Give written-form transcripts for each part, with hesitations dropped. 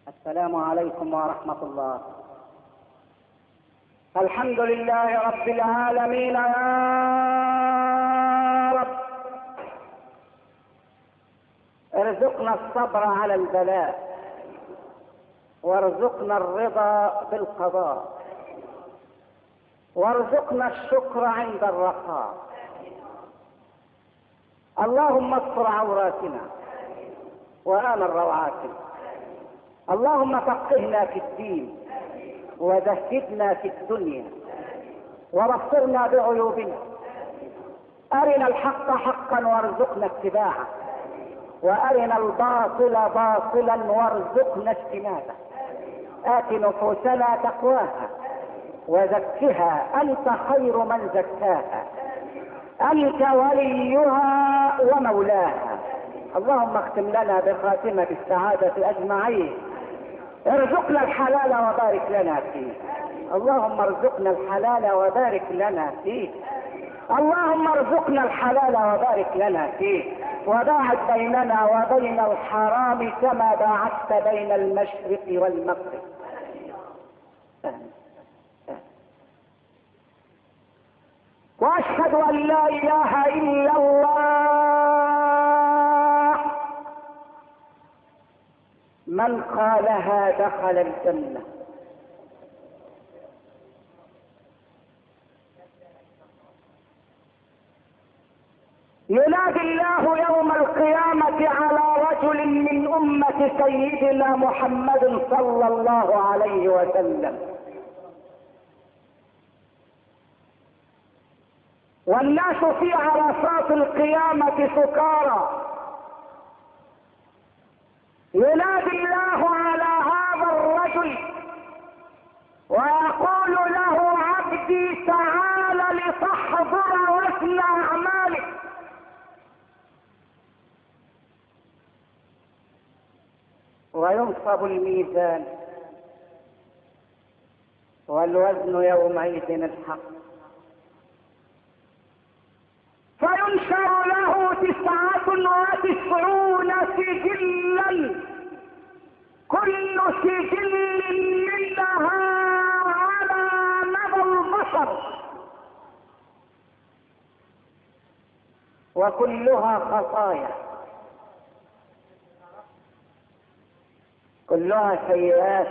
السلام عليكم ورحمة الله. الحمد لله رب العالمين. يا رب ارزقنا الصبر على البلاء، وارزقنا الرضا بالقضاء، وارزقنا الشكر عند الرخاء. اللهم استر عوراتنا وآمن روعاتنا. اللهم فقهنا في الدين وزهدنا في الدنيا وبصرنا بعيوبنا. أرنا الحق حقا وارزقنا اتباعه، وأرنا الباطل باطلا وارزقنا اجتنابه. آت نفوسنا تقواها وزكها أنت خير من زكاها، أنت وليها ومولاها. اللهم اختم لنا بخاتمة السعادة أجمعين. ارزقنا الحلال وبارك لنا فيه. اللهم ارزقنا الحلال وبارك لنا فيه. اللهم ارزقنا الحلال وبارك لنا فيه، وباعد بيننا وبين الحرام كما باعدت بين المشرق والمغرب. واشهد ان لا اله الا الله، من قالها دخل الجنة. ينادي الله يوم القيامة على رجل من أمة سيدنا محمد صلى الله عليه وسلم، والناس في عرصات القيامة سكارى. ينادي الله على هذا الرجل ويقول له: عبدي تعال لتحضر وزن أعمالك. وينصب الميزان، والوزن يومئذ الحق. فينشر له 99 سجلا، كل سجل منها على مدى البصر، وكلها خطايا، كلها سيئات.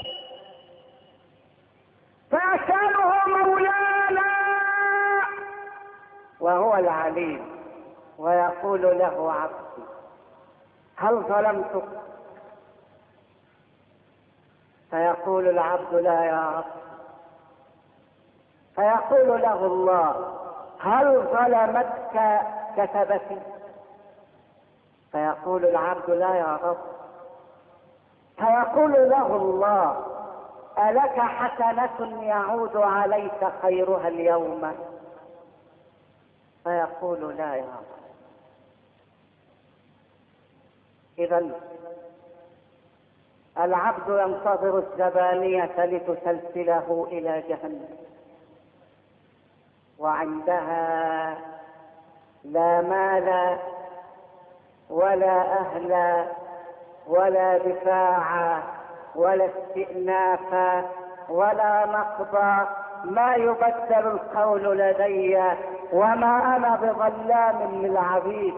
فيسأله مولانا وهو العليم ويقول له: عبدي هل ظلمتك؟ فيقول العبد: لا يا رب. فيقول له الله: هل ظلمتك كتبتي؟ فيقول العبد: لا يا رب. فيقول له الله: ألك حسنة يعود عليك خيرها اليوم؟ فيقول: لا يا رب. إذن العبد ينتظر الزبانية لتسلسله إلى جهنم، وعندها لا مال ولا أهل ولا دفاع ولا استئناف ولا نقض. ما يبدل القول لدي وما أنا بظلام للعبيد.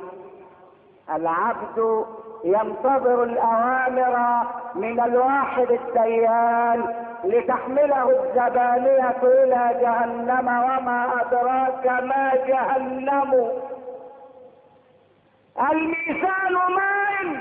العبد ينتظر الأوامر من الواحد الديان لتحمله الزبانية إلى جهنم، وما أدراك ما جهنم. الميزان ماء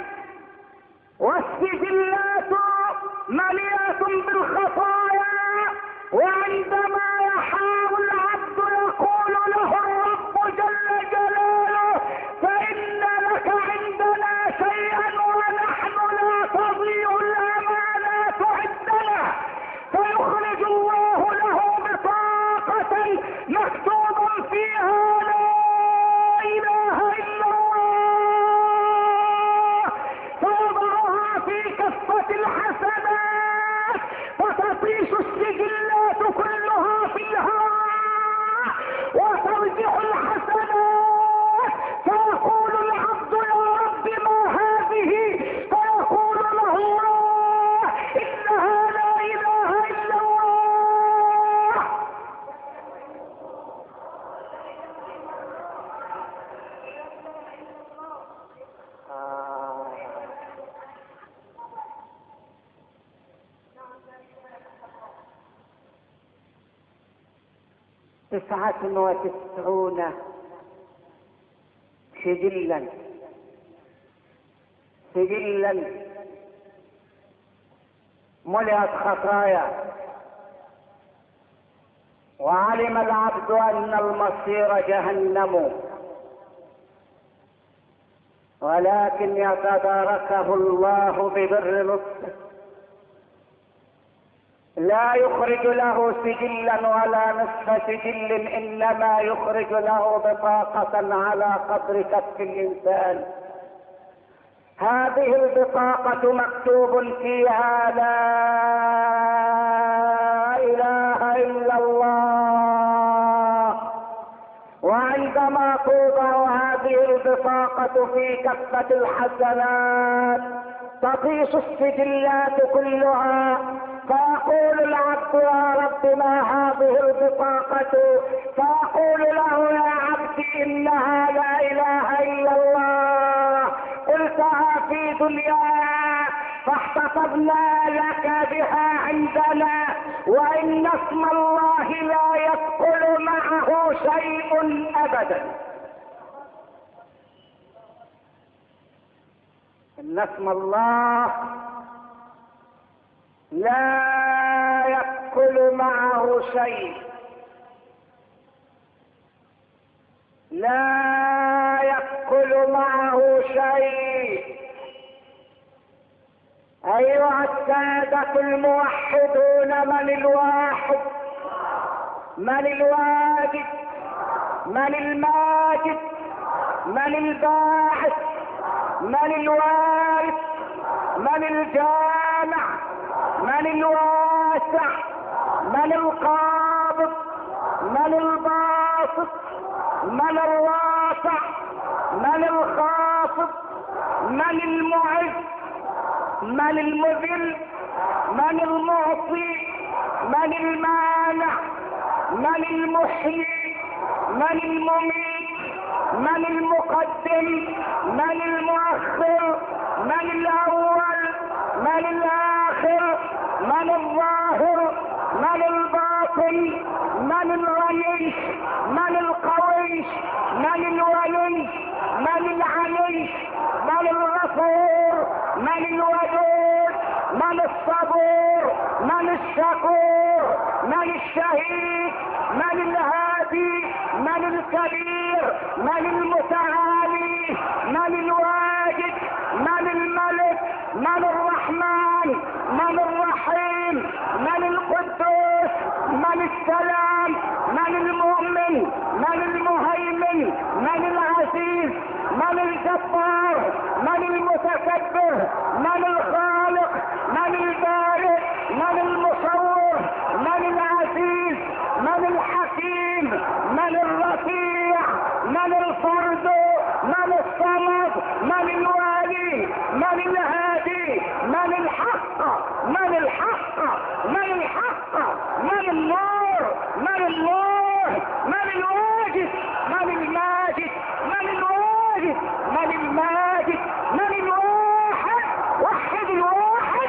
والسجلات مليئة بالخطايا، وعندما يحار العبد يقول له الرب جل جلاله: فإن لك عندنا شيئا ونحن لا تضيع الأمانات عندنا. فيخرج الله له بطاقة مكتوب فيها: لا إله إلا الله. فيضعها في كفة الحسنات، فتطيش السجلات كلها في الهواء، وترجع الحسنات. فيقول العبد: يا رب ما هذه؟ فيقول له الله: 99 سجلا ملئت خطايا، وعلم العبد ان المصير جهنم، ولكن يتداركه الله ببر لطفه، لا يخرج له سجلا ولا نصف سجل، انما يخرج له بطاقة على قدر كف الانسان. هذه البطاقة مكتوب فيها لا اله الا الله، وعندما توضع هذه البطاقة في كفة الحسنات تطيش السجلات كلها، فيقول العبد يا رب ما هذه البطاقة؟ فيقول له يا عبدي انها لا اله الا الله، قلتها في دنياك فاحتفظنا لك بها عندنا، وان اسم الله لا يدخل معه شيء ابدا. ان اسم الله لا يدخل معه شيء، لا يدخل معه شيء. ايها السادة الموحدون، من الواحد؟ من الواجد؟ من الماجد؟ من الباعث؟ من الوارث؟ من الجامع؟ من الواسع؟ من القابض؟ من الباسط؟ من الرافع؟ من الخافض؟ من المعز؟ من المذل؟ من المعطي؟ من المانع؟ من المحيي؟ من المميت؟ من المقدم؟ من المؤخر؟ من الاول؟ من الاخر؟ من الظاهر؟ من الباطن؟ من الغني؟ من القوي؟ من الولي؟ من العلي؟ من الغفور؟ من الودود؟ من الصبور؟ من الشكور؟ من الشهيد؟ من الهادي؟ من الكبير؟ من المتعالي؟ من الواجد؟ من الملك؟ من الرحمن؟ من الرحيم؟ من القدوس؟ من السلام؟ من المؤمن؟ من المهيمن؟ من العزيز؟ من الجبار؟ من المتكبر؟ من الخالق؟ من البارئ؟ من المصور؟ من العزيز؟ من الحكيم؟ من الرفيع؟ من الفرد؟ من الصمد؟ من الوالي؟ من الهادي؟ من الحق؟ من الحق؟ من الحق؟ من النور؟ من النور؟ من الواجد؟ من الماجد؟ من الواجد؟ من الماجد؟ من الواحد؟ وحد الواحد.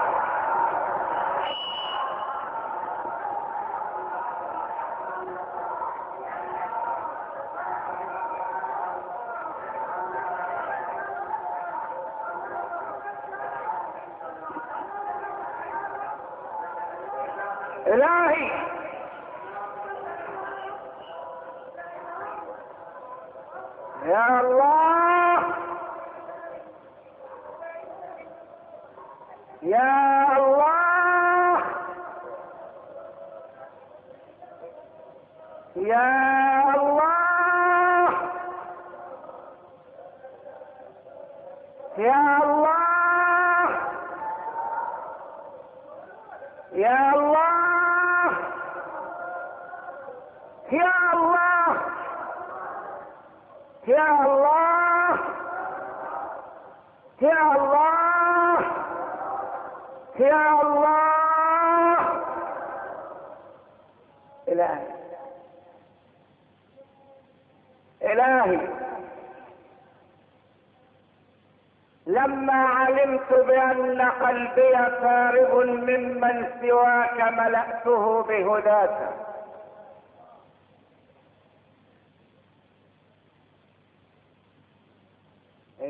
الهي يا الله، يا الله، يا الله، يا الله، يا الله، يا الله، يا الله، يا الله، يا الله. إلهي إلهي، لما علمت بأن قلبي فارغ ممن سواك ملأته بهداك،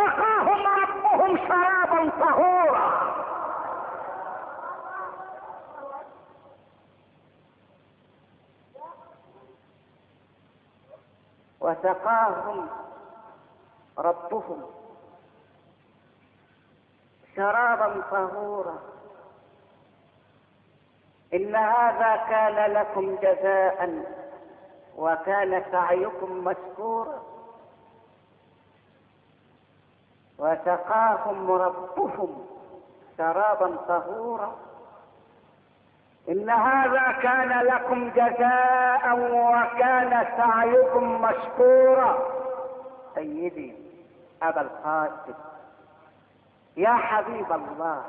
وسقاهم ربهم شرابا طهورا. وسقاهم ربهم شرابا طهورا. إن هذا كان لكم جزاء وكان سعيكم مشكورا. وسقاهم ربهم شرابا طهورا. إن هذا كان لكم جزاء وكان سعيكم مشكورا. سيدي أبا القاسم، يا حبيب الله،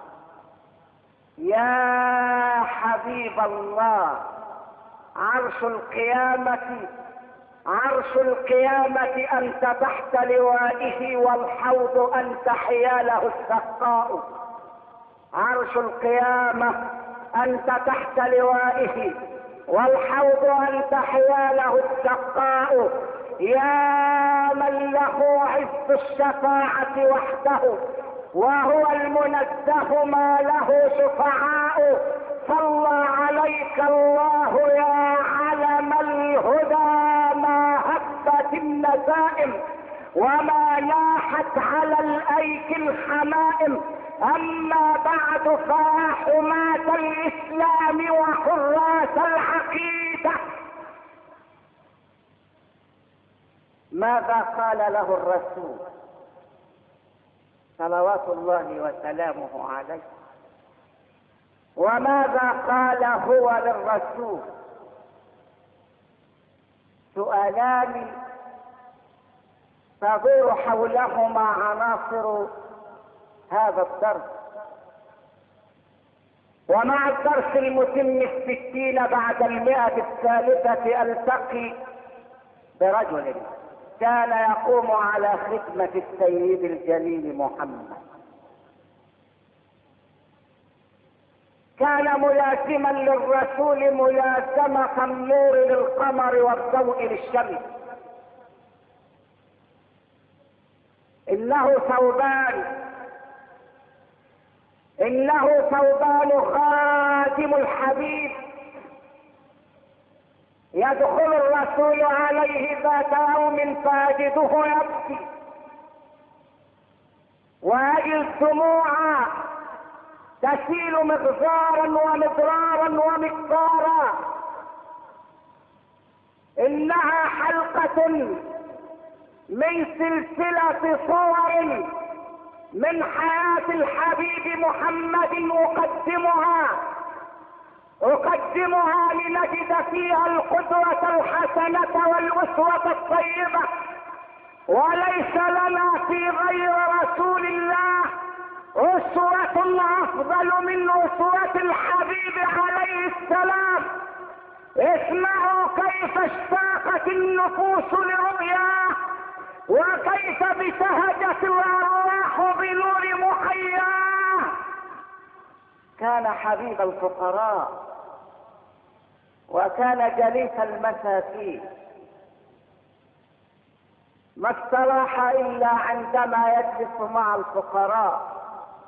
يا حبيب الله، عرش القيامة، عرش القيامة أنت تحت لوائه، والحوض أنت حياله السقاء. عرش القيامة أنت تحت لوائه، والحوض أنت حياله السقاء. يا من له عز الشفاعة وحده، وهو المنزه ما له شفعاء. صلى عليك الله يا علم الهدى، ما هبت النسائم وما لاحت على الايك الحمائم. اما بعد فيا حماة الاسلام وحراس العقيدة، ماذا قال له الرسول صلوات الله وسلامه عليه؟ وماذا قال هو للرسول؟ سؤالان تدور حولهما عناصر هذا الدرس. ومع الدرس المتم 60 بعد 100 التقي برجل كان يقوم على خدمة السيد الجليل محمد. كان ملازما للرسول ملازمة النور للقمر والضوء للشمس. إنه ثوبان خادم الحبيب. يدخل الرسول عليه ذات يوم فيجده يبكي ويجد دموعا تسيل مغزارا ومضرارا ومقدارا. إنها حلقة من سلسلة صور من حياة الحبيب محمد أقدمها لنجد فيها القدوة الحسنة والأسوة الطيبة. وليس لنا في غير رسول الله أسوة أفضل من أسوة الحبيب عليه السلام. اسمعوا كيف اشتاقت النفوس لرؤياه، وكيف ابتهجت الأرواح بنور محياه. كان حبيب الفقراء وكان جليس المساكين، ما استراح إلا عندما يجلس مع الفقراء،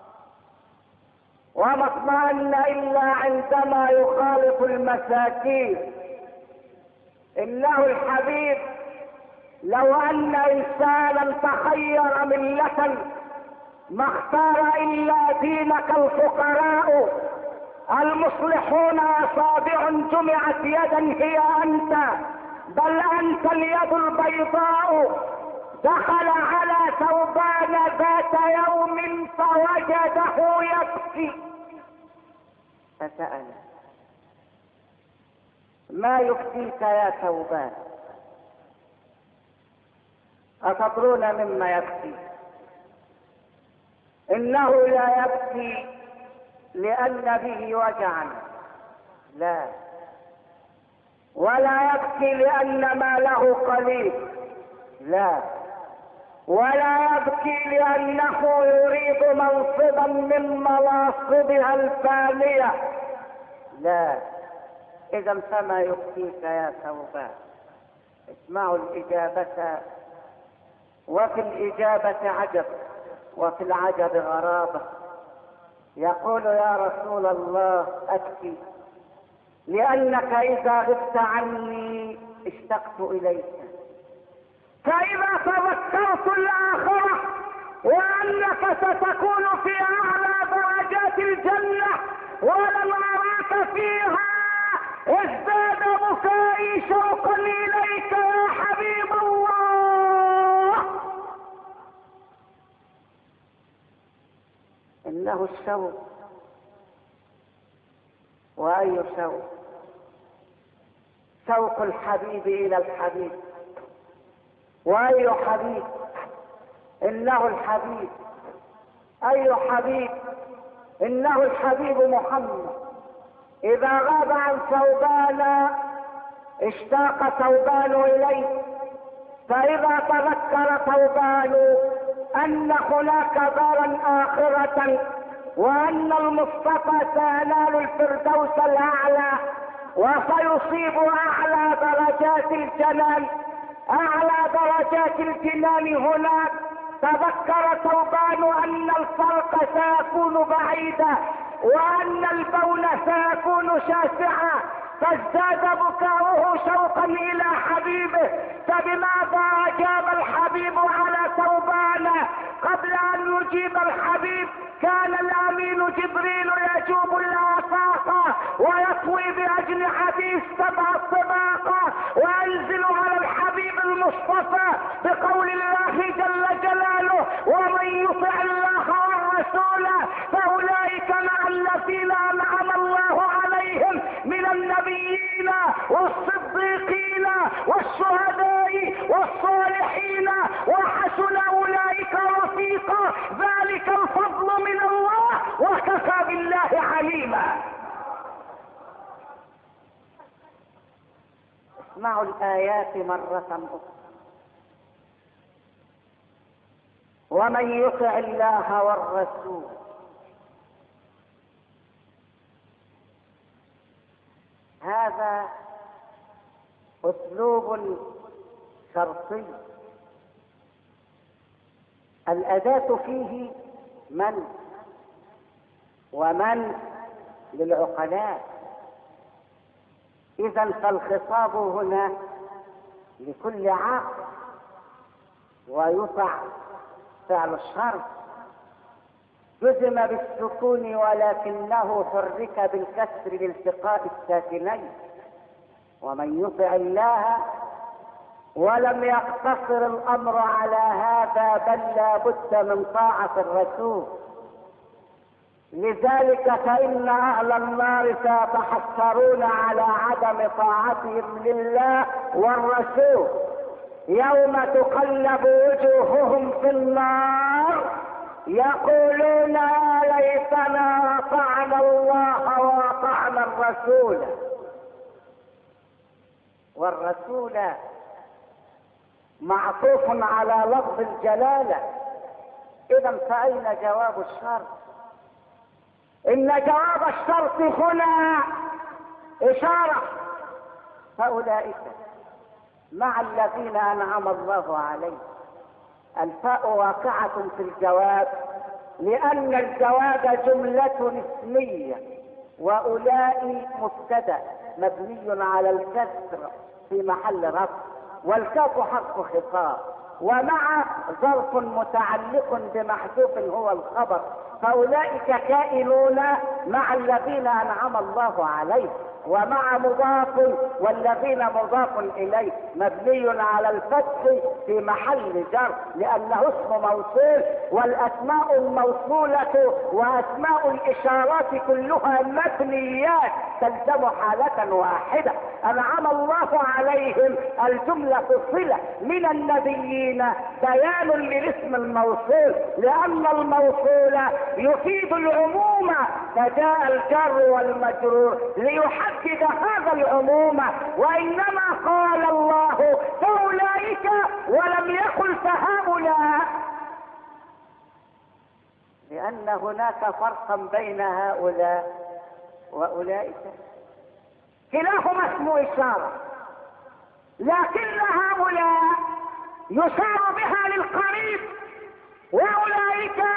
وما اطمأن إلا عندما يخالط المساكين. إنه الحبيب لو أن إنسانا تخير ملة ما اختار إلا دينك الفقراء المصلحون، أصابع جمعت يدا هي أنت، بل أنت اليد البيضاء. دخل على ثوبان ذات يوم فوجده يبكي فسأل: ما يبكيك يا ثوبان؟ أتدرون مما يبكي؟ إنه لا يبكي لأن به وجعا، لا، ولا يبكي لأن ماله قليل، لا، ولا يبكي لأنه يريد منصبا من مناصبها الفانية، لا. إذا فما يبكيك يا ثوبان؟ اسمعوا الإجابة، وفي الإجابة عجب. وفي العجب غرابة. يقول يا رسول الله أبكي لأنك إذا غبت عني اشتقت إليك، فإذا تذكرت الآخرة وأنك ستكون في أعلى درجات الجنة ولم أراك فيها ازداد بكائي شوقا إليك يا حبيب الله. إنه الشوق، وأي شوق؟ شوق الحبيب إلى الحبيب. وأي حبيب؟ إنه الحبيب. أي حبيب؟ إنه الحبيب محمد. إذا غاب عن ثوبان اشتاق ثوبان إليه، فإذا تذكر ثوبان أن هناك دارا آخرة وأن المصطفى سينال الفردوس الأعلى وسيصيب أعلى درجات الجنان، أعلى درجات الجنان هناك، تذكر ثوبان أن الفرق سيكون بعيدا وأن البول سيكون شاسعا، فازداد بكاؤه شوقا إلى حبيبه. فبماذا أجاب الحبيب على ثوبان؟ قبل أن يجيب الحبيب كان الأمين جبريل يجوب الآفاق ويطوي بأجنحته السبع الطباق وينزل على الحبيب المصطفى بقول الله جل جلاله: ومن يطع الله والرسول فأولئك مع الذين أنعم الله عليهم من النبيين والصديقين والشهداء والصالحين وحسن أولئك رفيقا، ذلك الفضل من الله وكفى بالله عليما. اسمعوا الآيات مرة أخرى: ومن يطع الله والرسول. هذا أسلوب شرطي، الأداة فيه من، ومن للعقلاء. إذن فالخطاب هنا لكل عاقل، ويطع فعل الشرط جزم بالسكون ولكنه حرك بالكسر لالتقاء الساكنين. ومن يطع الله، ولم يقتصر الأمر على هذا بل لا بد من طاعة الرسول. لذلك فإن أهل النار سيتحسرون على عدم طاعتهم لله والرسول يوم تقلب وجوههم في النار يقولون يا ليتنا أطعنا الله وأطعنا الرسول. والرسول معطوف على لفظ الجلالة، إذا فأين جواب الشرط؟ إن جواب الشرط هنا إشارة: فأولئك مع الذين أنعم الله عليهم. الفاء واقعة في الجواب لأن الجواب جملة اسمية، وأولئك مبتدأ مبني على الكسر في محل رفع، والكاف حرف خطاب، ومع ظرف متعلق بمحذوف هو الخبر. فأولئك كائنون مع الذين أنعم الله عليهم، ومع مضاف والذين مضاف إليه مبني على الفتح في محل جر لأنه اسم موصول، والأسماء الموصولة وأسماء الإشارات كلها مبنيات تلزم حالة واحدة. أنعم الله عليهم الجملة صلة من النبيين بيان للاسم الموصول، لأن الموصول يفيد العموم، فجاء الجر والمجرور ليحدد هذا العموم. وإنما قال الله فأولئك ولم يقل فهؤلاء، لأن هناك فرقا بين هؤلاء وأولئك، كلاهما اسم إشارة، لكن هؤلاء يشار بها للقريب وأولئك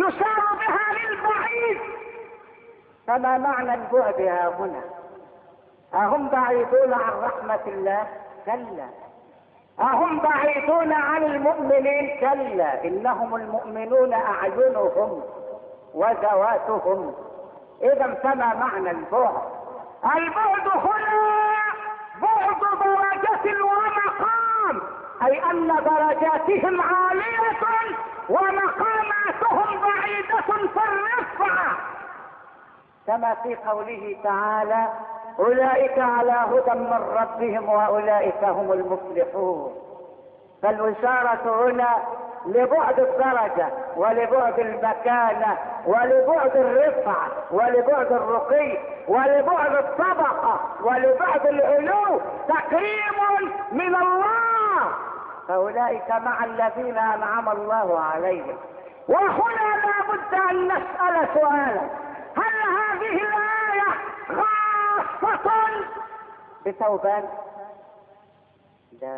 يسار بها للبعيد. فما معنى البعد ها هنا؟ أهم بعيدون عن رحمة الله؟ كلا. أهم بعيدون عن المؤمنين؟ كلا، إنهم المؤمنون أعينهم وذواتهم. إذا فما معنى البعد؟ البعد هنا بعد درجة ومقام، أي أن درجاتهم عالية ومقاماتهم بعيدة في الرفعة، كما في قوله تعالى: أولئك على هدى من ربهم وأولئك هم المفلحون. فالإشارة هنا لبعد الدرجة ولبعد المكانة ولبعد الرفعة ولبعد الرقي ولبعد الطبقة ولبعد العلو، تكريم من الله. فأولئك مع الذين أنعم الله عليهم. وهنا لا بد أن نسأل سؤالا: هل هذه الآية خاصة بثوبان؟ لا،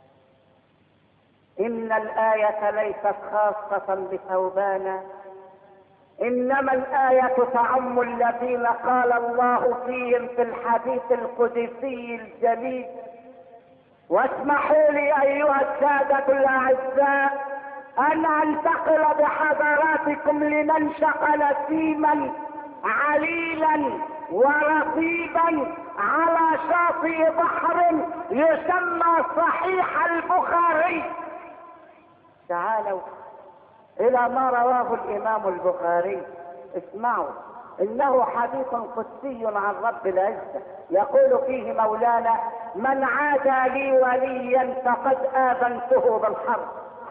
إن الآية ليست خاصة بثوبان، إنما الآية تعم الذين قال الله فيهم في الحديث القدسي الجليل. واسمحوا لي أيها السادة الأعزاء أن أنتقل بحضراتكم لننشق نسيما عليلا ورطيبا على شاطئ بحر يسمى صحيح البخاري. تعالوا إلى ما رواه الإمام البخاري. اسمعوا، إنه حديث قدسي عن رب العزة، يقول فيه مولانا: من عادى لي وليا فقد آذنته بالحرب.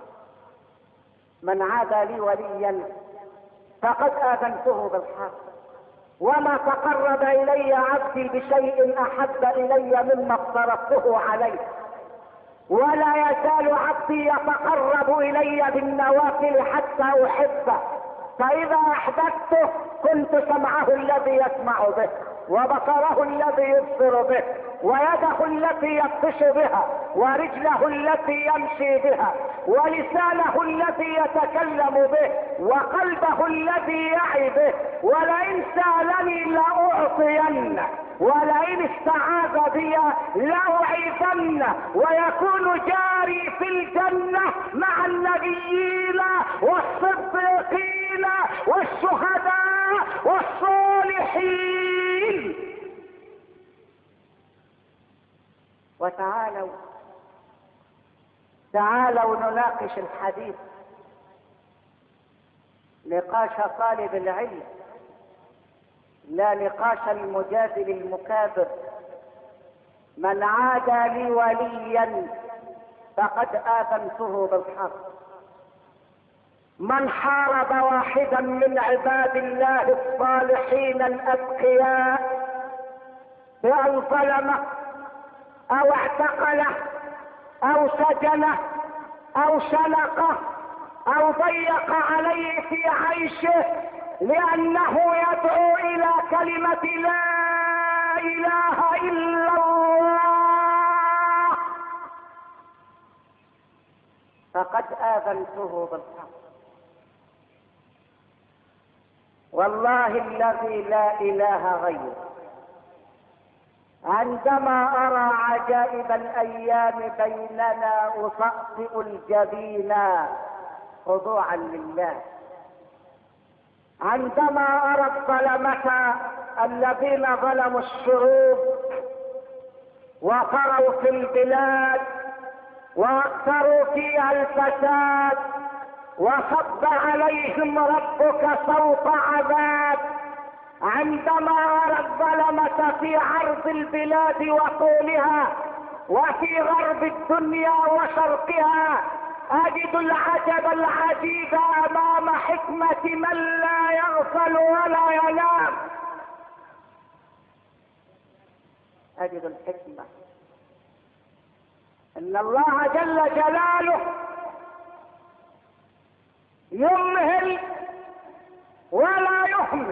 من عادى لي وليا فقد آذنته بالحرب. وما تقرب إلي عبدي بشيء أحب إلي مما افترضته عليه، ولا يزال عبدي يتقرب إلي بالنوافل حتى أحبه، فإذا أحببته كنت سمعه الذي يسمع به، وبصره الذي يبصر به، ويده التي يبطش بها، ورجله التي يمشي بها، ولسانه الذي يتكلم به، وقلبه الذي يعي به. ولئن سألني لأعطينه، ولئن استعاذ بي لأعيذنه، ويكون جاري في الجنة مع النبيين والصديقين والشهداء والصالحين. تعالوا نناقش الحديث نقاش طالب العلم، لا نقاش المجادل المكابر. من عادى لي وليا فقد آذنته بالحرب. من حارب واحدا من عباد الله الصالحين الأتقياء بأن ظلمه أو اعتقله أو سجنه أو شنقه أو ضيق عليه في عيشه لأنه يدعو إلى كلمة لا إله إلا الله، فقد آذنته بالحق. والله الذي لا إله غيره، عندما أرى عجائب الأيام بيننا أطأطئ الجبين خضوعا لله. عندما أرى الظلمة الذين ظلموا الشعوب وطروا في البلاد وأكثروا فيها الفساد وصب عليهم ربك صوت عذاب، عندما أرى الظلمة في عرض البلاد وطولها وفي غرب الدنيا وشرقها، أجد العجب العجيب أمام حكمة من لا يغفل ولا ينام. أجد الحكمة إن الله جل جلاله يمهل ولا يهمل،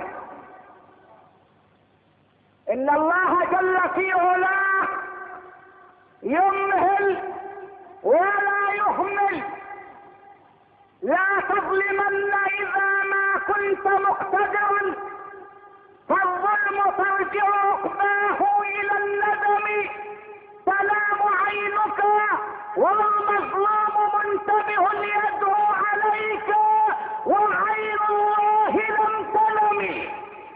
إن الله جل في علاه يمهل ولا يهمل. لا تظلمن إذا ما كنت مقتدرا فالظلم ترجع عقباه الى الندم. تنام عينك والمظلوم منتبه يدعو عليك وعين الله لم تنم.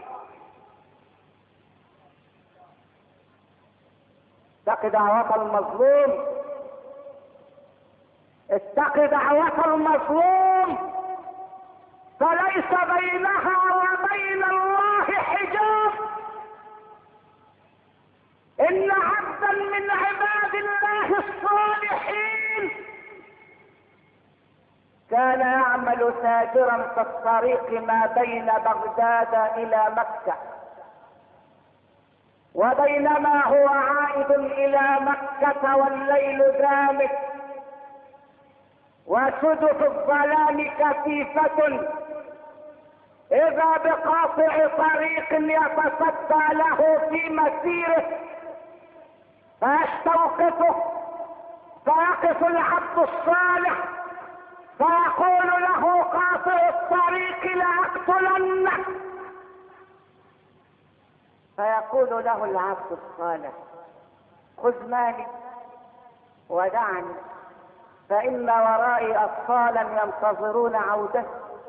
اتق دعوة المظلوم، اتق دعوة المظلوم، فليس بينها وبين الله حجاب. ان عبدا من عباد الله الصالحين كان يعمل تاجرا في الطريق ما بين بغداد الى مكة، وبينما هو عائد الى مكة والليل دامس وسدف الظلام كثيفة، اذا بقاطع طريق يتصدى له في مسيره فيستوقفه، فيقف العبد الصالح فيقول له قاطع الطريق لاقتلنك، فيقول له العبد الصالح خذ مالي ودعني فإن ورائي أطفالا ينتظرون عودتي.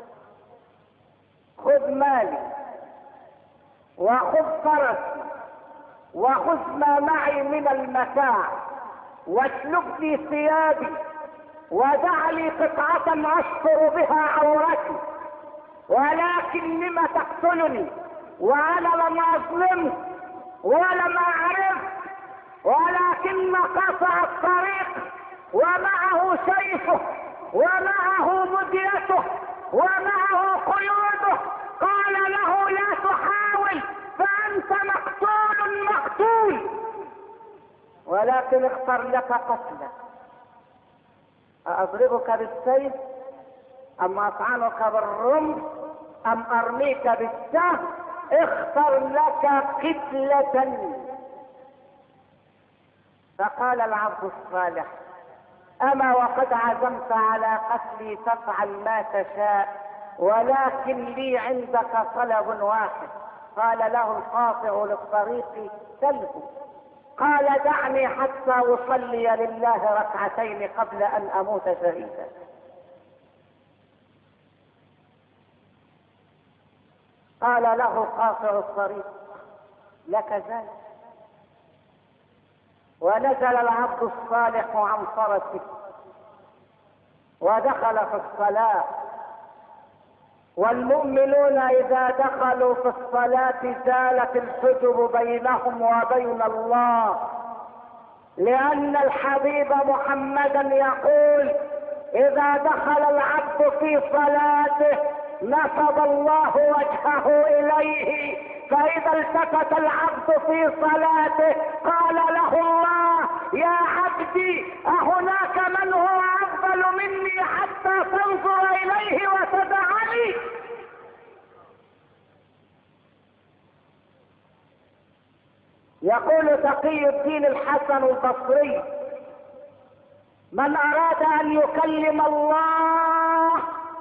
خذ مالي وخذ فرسي وخذ ما معي من المتاع واسلب لي ثيابي ودع لي قطعة أستر بها عورتي، ولكن لم تقتلني وأنا لم أظلمك ولم أعرف، ولكن قطع الطريق ومعه سيفه ومعه مديته ومعه قيوده، قال له لا تحاول فأنت مقتول، ولكن اختر لك قتلك، أضربك بالسيف أم أطعنك بالرمح أم أرميك بالسهم؟ اختر لك قتلة. فقال العبد الصالح أما وقد عزمت على قتلي فافعل ما تشاء، ولكن لي عندك طلب واحد. قال له القاطع للطريق سله. قال دعني حتى أصلي لله ركعتين قبل أن أموت شهيدا. قال له قاطع الطريق لك ذلك. ونزل العبد الصالح عن فرسه ودخل في الصلاة. والمؤمنون إذا دخلوا في الصلاة زالت الحجب بينهم وبين الله، لأن الحبيب محمدا يقول إذا دخل العبد في صلاته نصب الله وجهه إليه، فإذا التفت العبد في صلاته قال له الله يا عبدي أهناك من هو أفضل مني حتى تنظر إليه وتدعني؟ يقول تقي الدين الحسن البصري من أراد أن يكلم الله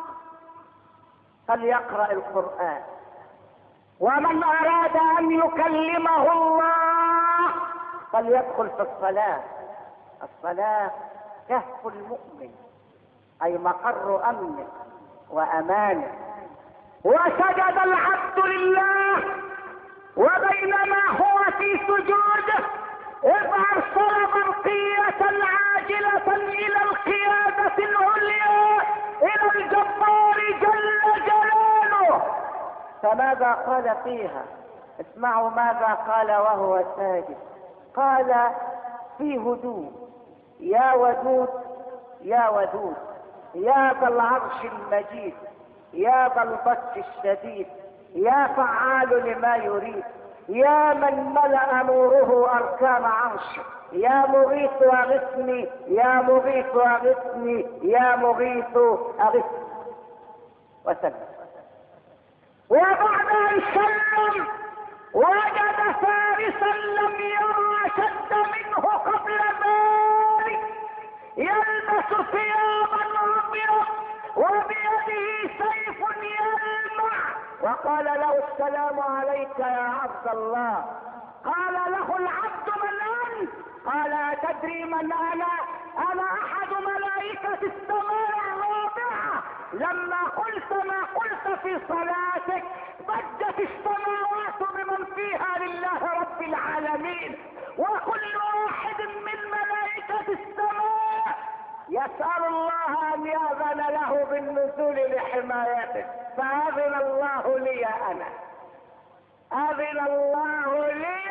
فليقرأ القرآن، ومن أراد أن يكلمه الله فليدخل في الصلاة. الصلاة كهف المؤمن أي مقر أمنه وأمانه. وسجد العبد لله، وبينما هو في سجوده إذ أرسل برقية عاجلة إلى القيادة العليا إلى الجبار جل جلاله. فماذا قال فيها؟ اسمعوا ماذا قال وهو ساجد. قال في هدوء يا ودود يا ودود يا ذا العرش المجيد يا ذا البطش الشديد يا فعال لما يريد يا من ملأ نوره أركان عرشه يا مغيث أغثني يا مغيث أغثني يا مغيث أغثني. وسلم. وبعد أن سلم وجد فارسا لم يرى أشد منه قبل ذلك يلبس ثيابا أبيض وبيده سيف يلمع، وقال له السلام عليك يا عبد الله. قال له العبد من انت؟ قال اتدري من انا؟ انا احد ملائكة السماء الرابعة. لما قلت ما قلت في صلاتك ضجت السماوات بمن فيها لله رب العالمين، وكل واحد من ملائكة السماء يسأل الله ان يأذن له بالنزول لحمايته، فأذن الله لي انا، أذن الله لي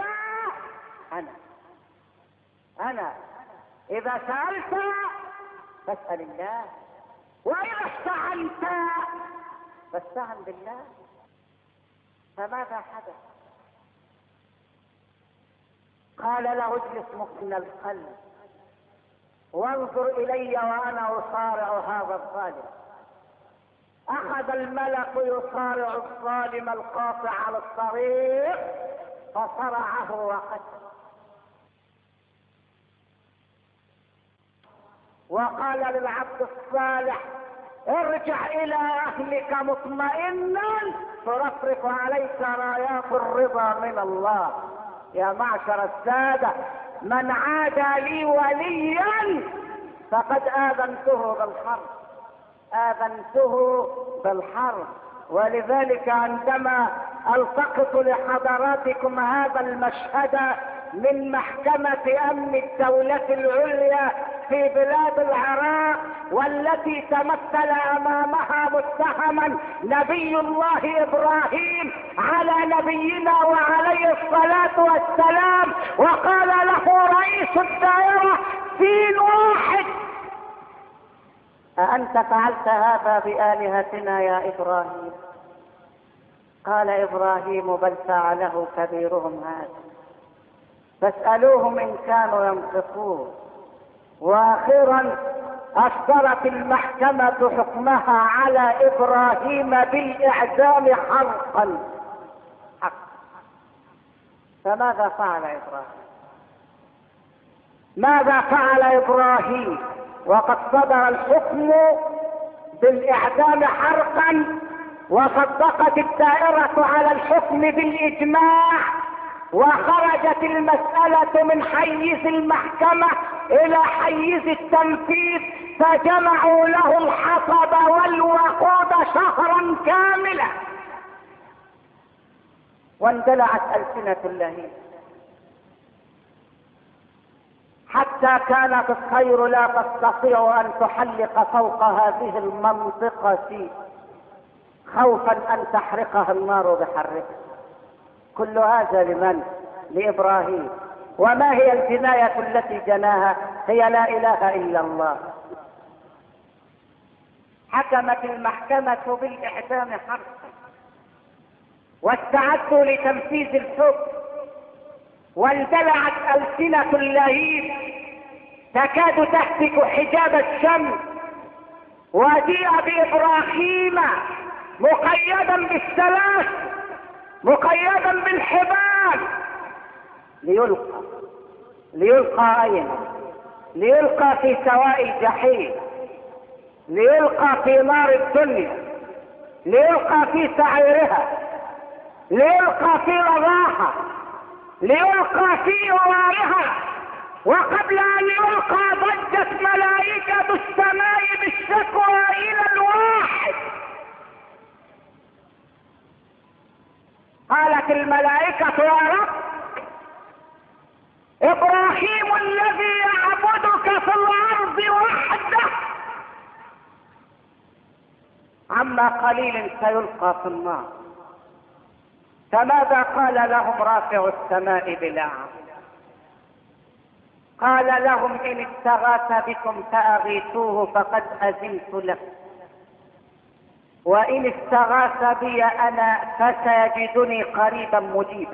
انا. اذا سألت فاسأل الله، واذا استعنت فاستعن بالله. فماذا حدث؟ قال له اجلس محسن القلب وانظر الي وانا اصارع هذا الظالم. اخذ الملك يصارع الظالم القاطع على الطريق فصرعه وقتله، وقال للعبد الصالح ارجع الى اهلك مطمئنا ترفرف عليك رايات الرضا من الله. يا معشر السادة، من عادى لي وليا فقد آذنته بالحرب. ولذلك عندما التقط لحضراتكم هذا المشهد من محكمة امن الدولة العليا في بلاد العراق، والتي تمثل امامها متهما نبي الله ابراهيم على نبينا وعليه الصلاة والسلام، وقال له رئيس الدائرة سين واحد أأنت فعلت هذا بآلهتنا يا إبراهيم؟ قال إبراهيم بل فعله كبيرهم هذا فاسألوهم إن كانوا ينطقون. وأخيرا أصدرت المحكمة حكمها على إبراهيم بالإعدام حرقا. فماذا فعل إبراهيم؟ ماذا فعل إبراهيم وقد صدر الحكم بالإعدام حرقا وصدقت الدائرة على الحكم بالإجماع، وخرجت المسألة من حيز المحكمة إلى حيز التنفيذ، فجمعوا له الحطب والوقود شهرا كاملا، واندلعت ألسنة اللهيب حتى كانت الطير لا تستطيع أن تحلق فوق هذه المنطقة خوفا أن تحرقها النار بحرها. كل هذا لمن؟ لإبراهيم. وما هي الجناية التي جناها؟ هي لا إله إلا الله. حكمت المحكمة بالإعدام حرقا واستعدوا لتنفيذ الحكم، واندلعت ألسنة اللهيب تكاد تهتك حجاب الشمس، وجيء بإبراهيم مقيدا بالسلاح مقيدا بالحبال ليلقى أين؟ ليلقى في سواء الجحيم، ليلقى في نار الدنيا، ليلقى في سعيرها، ليلقى في رضاها، ليلقى في نارها. وقبل ان يلقى ضجت ملائكة السماء بالشكوى الى الواحد. قالت الملائكة يا رب، ابراهيم الذي يعبدك في الارض وحده عما قليل سيلقى في النار. فماذا قال لهم رافع السماء بلعب؟ قال لهم ان استغاث بكم فاغيثوه فقد اذنت له، وان استغاث بي انا فسيجدني قريبا مجيبا.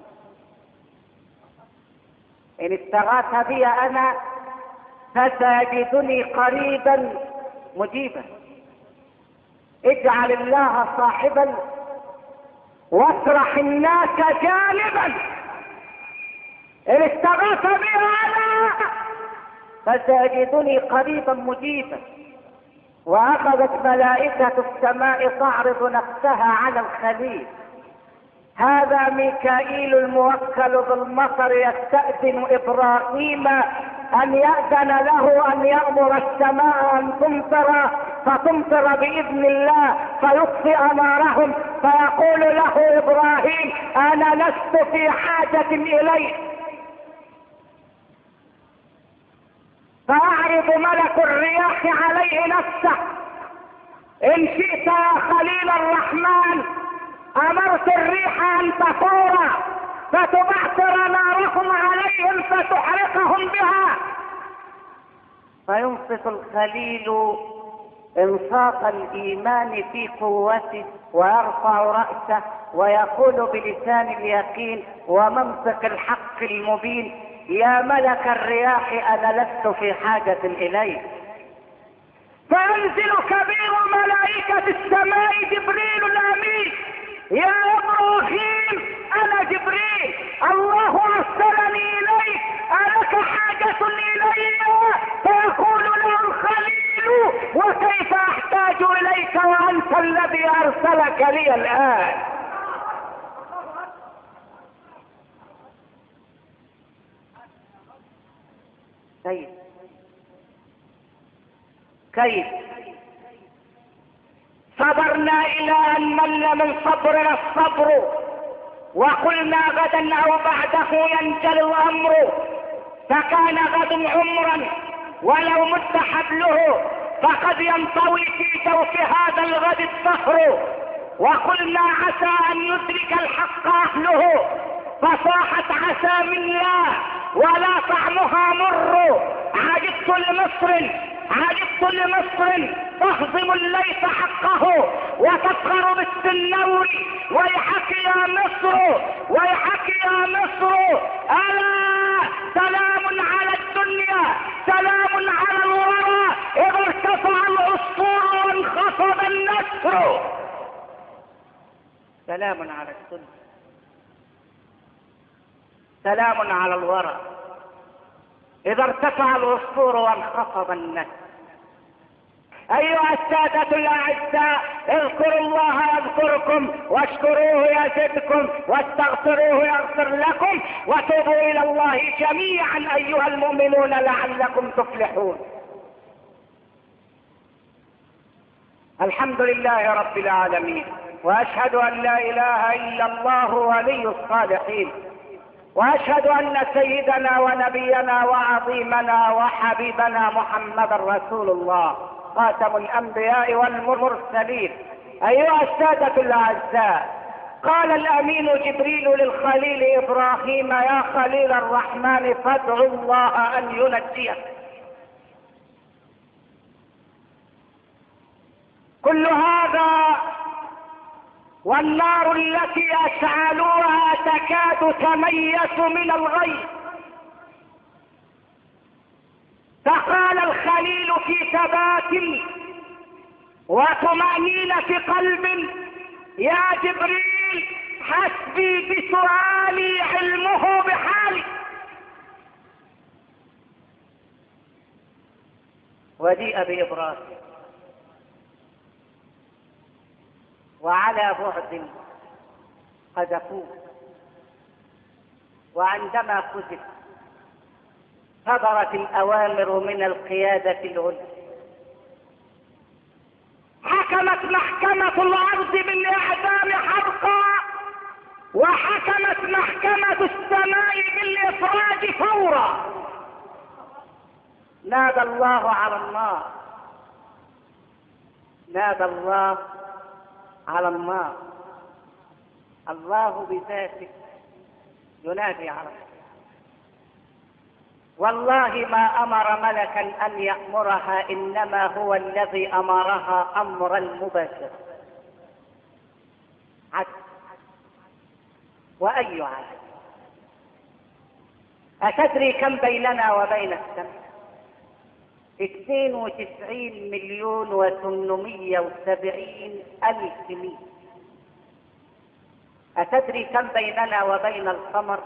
ان استغاث بي انا فسيجدني قريبا مجيبا. اجعل الله صاحبا واطرح الناس جانبا. ان استغاث بي انا فسيجدني قريبا مجيبا. واخذت ملائكة السماء تعرض نفسها على الخليل. هذا ميكائيل الموكل بالمطر يستأذن ابراهيم ان يأذن له ان يأمر السماء ان تمطر، فتمطر باذن الله فيطفئ نارهم، فيقول له ابراهيم انا لست في حاجة اليك. فيعرض ملك الرياح عليه نفسه: ان شئت يا خليل الرحمن امرت الريح ان تفور فتبعثر نارهم عليهم فتحرقهم بها. فينصت الخليل انصات الايمان في قوته ويرفع رأسه ويقول بلسان اليقين ومنطق الحق المبين: يا ملك الرياح انا لست في حاجة اليك. فينزل كبير ملائكة السماء جبريل الامين: يا ابراهيم انا جبريل، الله ارسلني اليك، الك حاجة الي؟ فيقول له الخليل: وكيف احتاج اليك وانت الذي ارسلك لي الان؟ كيف صبرنا الى ان مل من صبرنا الصبر، وقلنا غدا او بعده ينجلي الامر، فكان غد عمرا ولو مد حبله فقد ينطوي في جوف هذا الغد الصخر. وقلنا عسى ان يدرك الحق اهله، فصاحت عسى من لا ولا طعمها مر. عجبت لمصر تهضم الليث حقه وتفخر بالسنور. ويحك يا مصر، ويحك يا مصر، الا سلام على الدنيا، سلام على الورى، اذا ارتفع العصفور وانخفض النسر. سلام على الدنيا، سلام على الورى، اذا ارتفع العصفور وانخفض النسر. ايها السادة الاعزاء، اذكروا الله يذكركم، واشكروه يزدكم، واستغفروه يغفر لكم، وتوبوا الى الله جميعا ايها المؤمنون لعلكم تفلحون. الحمد لله رب العالمين، واشهد ان لا اله الا الله ولي الصالحين، واشهد ان سيدنا ونبينا وعظيمنا وحبيبنا محمد رسول الله خاتم الانبياء والمرسلين. ايها السادة الاعزاء، قال الامين جبريل للخليل ابراهيم: يا خليل الرحمن فادعوا الله ان ينجيك. كل هذا والنار التي اشعلوها تكاد تميز من الغيظ. فقال الخليل في ثبات وطمأنينة قلب: يا جبريل حسبي بسؤالي علمه بحالي. وجيء بإبراهيم وعلى بعد قذفوه، وعندما قذف صدرت الأوامر من القيادة العليا. حكمت محكمة الأرض بالإعدام حرقا، وحكمت محكمة السماء بالإفراج فورا. نادى الله على النار، نادى الله على النار. الله بذاته ينادي على النار. والله ما امر ملكا ان يأمرها، انما هو الذي امرها امرا مباشرا. عدل، واي عدل؟ اتدري كم بيننا وبين السماء؟ 92,870,000 ميل. أتدري كم بيننا وبين القمر؟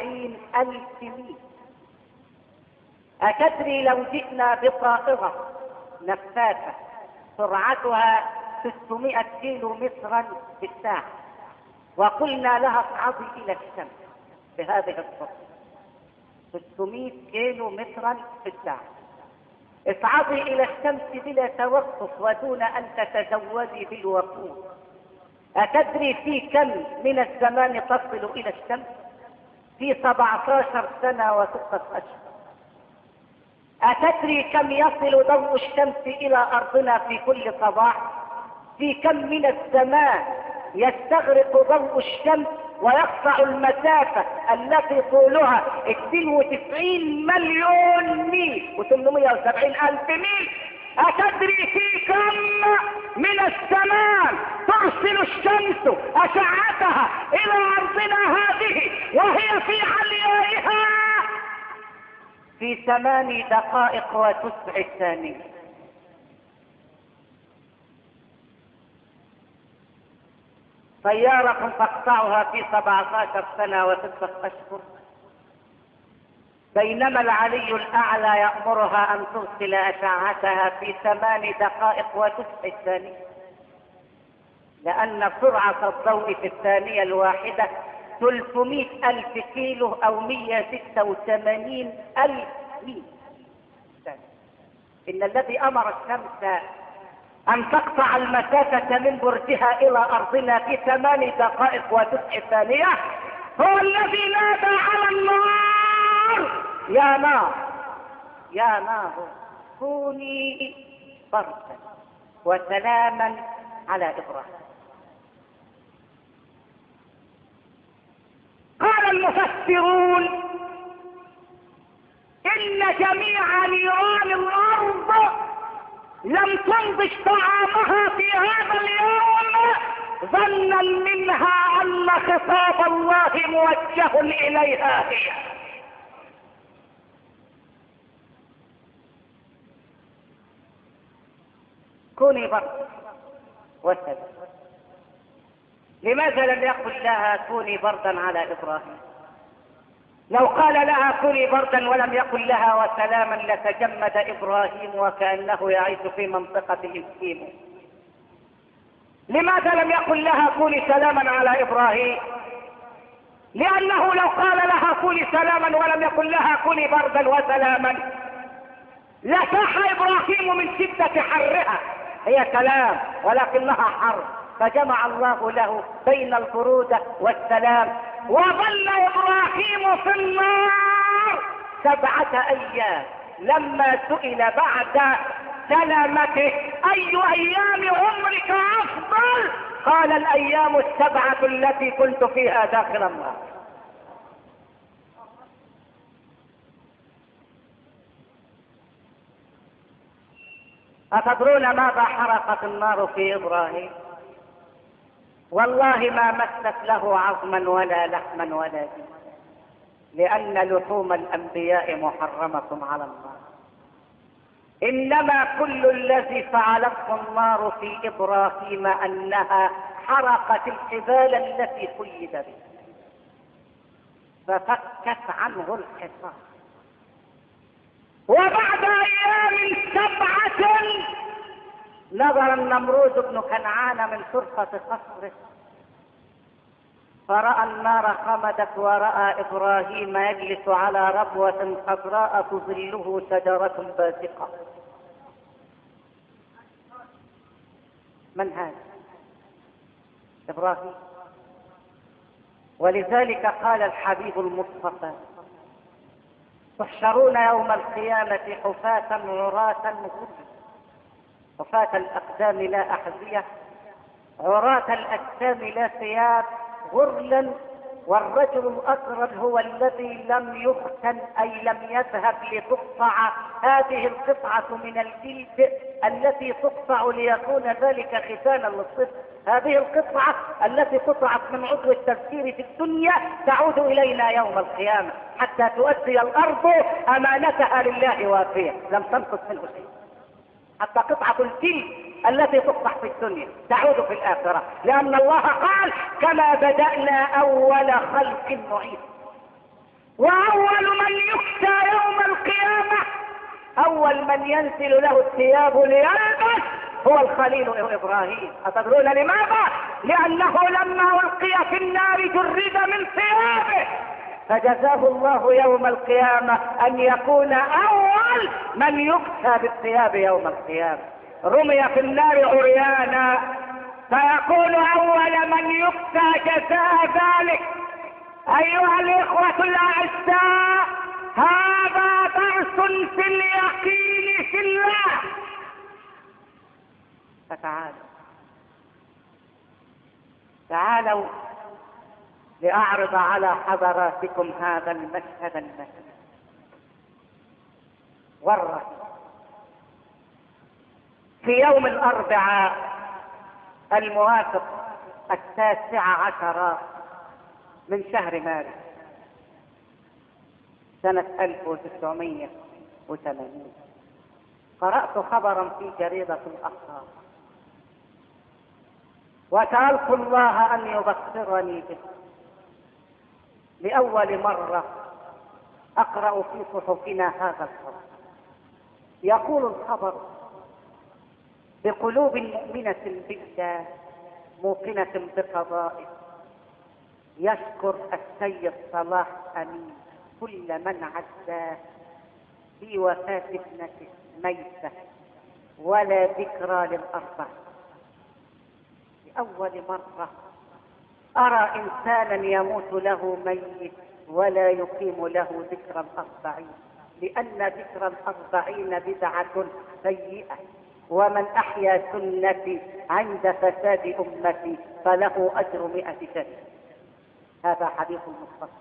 240,000 ميل. أتدري لو جئنا بطائرة نفاثة سرعتها 600 كيلو مترا في الساعة، وقلنا لها اصعدي إلى الشمس بهذه السرعة 600 كيلو مترا في الساعة، اصعدي إلى الشمس بلا توقف ودون أن تتزودي بالوقود. أتدري في كم من الزمان تصل إلى الشمس؟ في 17 سنة و6 أشهر. أتدري كم يصل ضوء الشمس إلى أرضنا في كل صباح؟ في كم من الزمان يستغرق ضوء الشمس ويقطع المسافة التي طولها 92 مليون ميل و870 ألف ميل؟ أتدري في كم من الزمان ترسل الشمس أشعتها إلى أرضنا هذه وهي في عليائها؟ في 8 دقائق و9 ثانية. سيارة تقطعها في 17 سنة و6 أشهر، بينما العلي الأعلى يأمرها أن ترسل أشعتها في 8 دقائق و9 ثانية، لأن سرعة الضوء في الثانية الواحدة 300 ألف كيلو أو 186 ألف ميل. إن الذي أمر الشمس أن تقطع المسافة من برجها إلى أرضنا في 8 دقائق و9 ثانية هو الذي نادى على النار: يا نار يا نار كوني بردا وسلاما على إبراهيم. قال المفسرون: إن جميع نيران الأرض لم تنضج طعامها في هذا اليوم ظنا منها أن خطاب الله موجه إليها هي. كوني بردا وسلام. لماذا لم يقل لها كوني بردا على إبراهيم؟ لو قال لها كوني بردا ولم يقل لها وسلاما لتجمد إبراهيم وكأنه يعيش في منطقة الإسكيمو. لماذا لم يقل لها كوني سلاما على إبراهيم؟ لأنه لو قال لها كوني سلاما ولم يقل لها كوني بردا وسلاما لصاح إبراهيم من شدة حرها. هي كلام ولكنها حر، فجمع الله له بين البرودة والسلام، وظل إبراهيم في النار 7 أيام. لما سئل بعد سلامته: أي أيام عمرك أفضل؟ قال: الأيام 7 التي كنت فيها داخل النار. أتدرون ماذا حرقت النار في إبراهيم؟ والله ما مست له عظما ولا لحما ولا دم، لأن لحوم الأنبياء محرمة على النار. إنما كل الذي فعلته النار في إبراهيم أنها حرقت الحبال التي قيد بها ففكت عنه الحصار. وبعد أيام 7 نظر النمرود بن كنعان من شرفة قصره فرأى النار خمدت، ورأى إبراهيم يجلس على ربوة خضراء تظله شجرة باسقة. من هذا؟ إبراهيم. ولذلك قال الحبيب المصطفى: تحشرون يوم القيامة حفاة عراة غرلا، حفاة الأقدام لا أحذية، عراة الأجسام لا ثياب، غرلا. والرجل الأقرب هو الذي لم يختن، أي لم يذهب لتقطع هذه القطعة من الجلد التي تقطع ليكون ذلك ختانا للصدق. هذه القطعة التي قطعت من عضو التذكير في الدنيا تعود إلينا يوم القيامة حتى تؤدي الأرض أمانتها لله وافية، لم تنقص منه شيء. حتى قطعة الجلد التي تقطع في الدنيا تعود في الآخرة، لأن الله قال: كما بدأنا أول خلق نعيد. وأول من يكسى يوم القيامة اول من ينزل له الثياب ليلبس هو الخليل ابراهيم. أتدرون لماذا؟ لانه لما القي في النار جرد من ثيابه، فجزاه الله يوم القيامة ان يكون اول من يكسى بالثياب يوم القيامة. رمي في النار عريانا فيكون اول من يكسى جزاء ذلك. ايها الاخوة الاعزاء، هذا درس في اليقين في الله. تعالوا لأعرض على حضراتكم هذا المشهد المهيب والرهيب. في يوم الأربعاء الموافق 19 من شهر مارس سنة 1980 قرأت خبرا في جريدة الأخبار وسألت الله أن يبصرني به. لأول مرة أقرأ في صحفنا هذا الخبر. يقول الخبر: بقلوب مؤمنة بالله موقنة بقضائه يشكر السيد صلاح أمين كل من عزاه في وفاة ابنته ميتة ولا ذكرى للأربع. لأول مرة أرى إنسانا يموت له ميت ولا يقيم له ذكرى الأربعين، لأن ذكرى الأربعين بدعة سيئة، ومن أحيا سنتي عند فساد أمتي فله أجر 100 شهيد. هذا حديث المصطفى.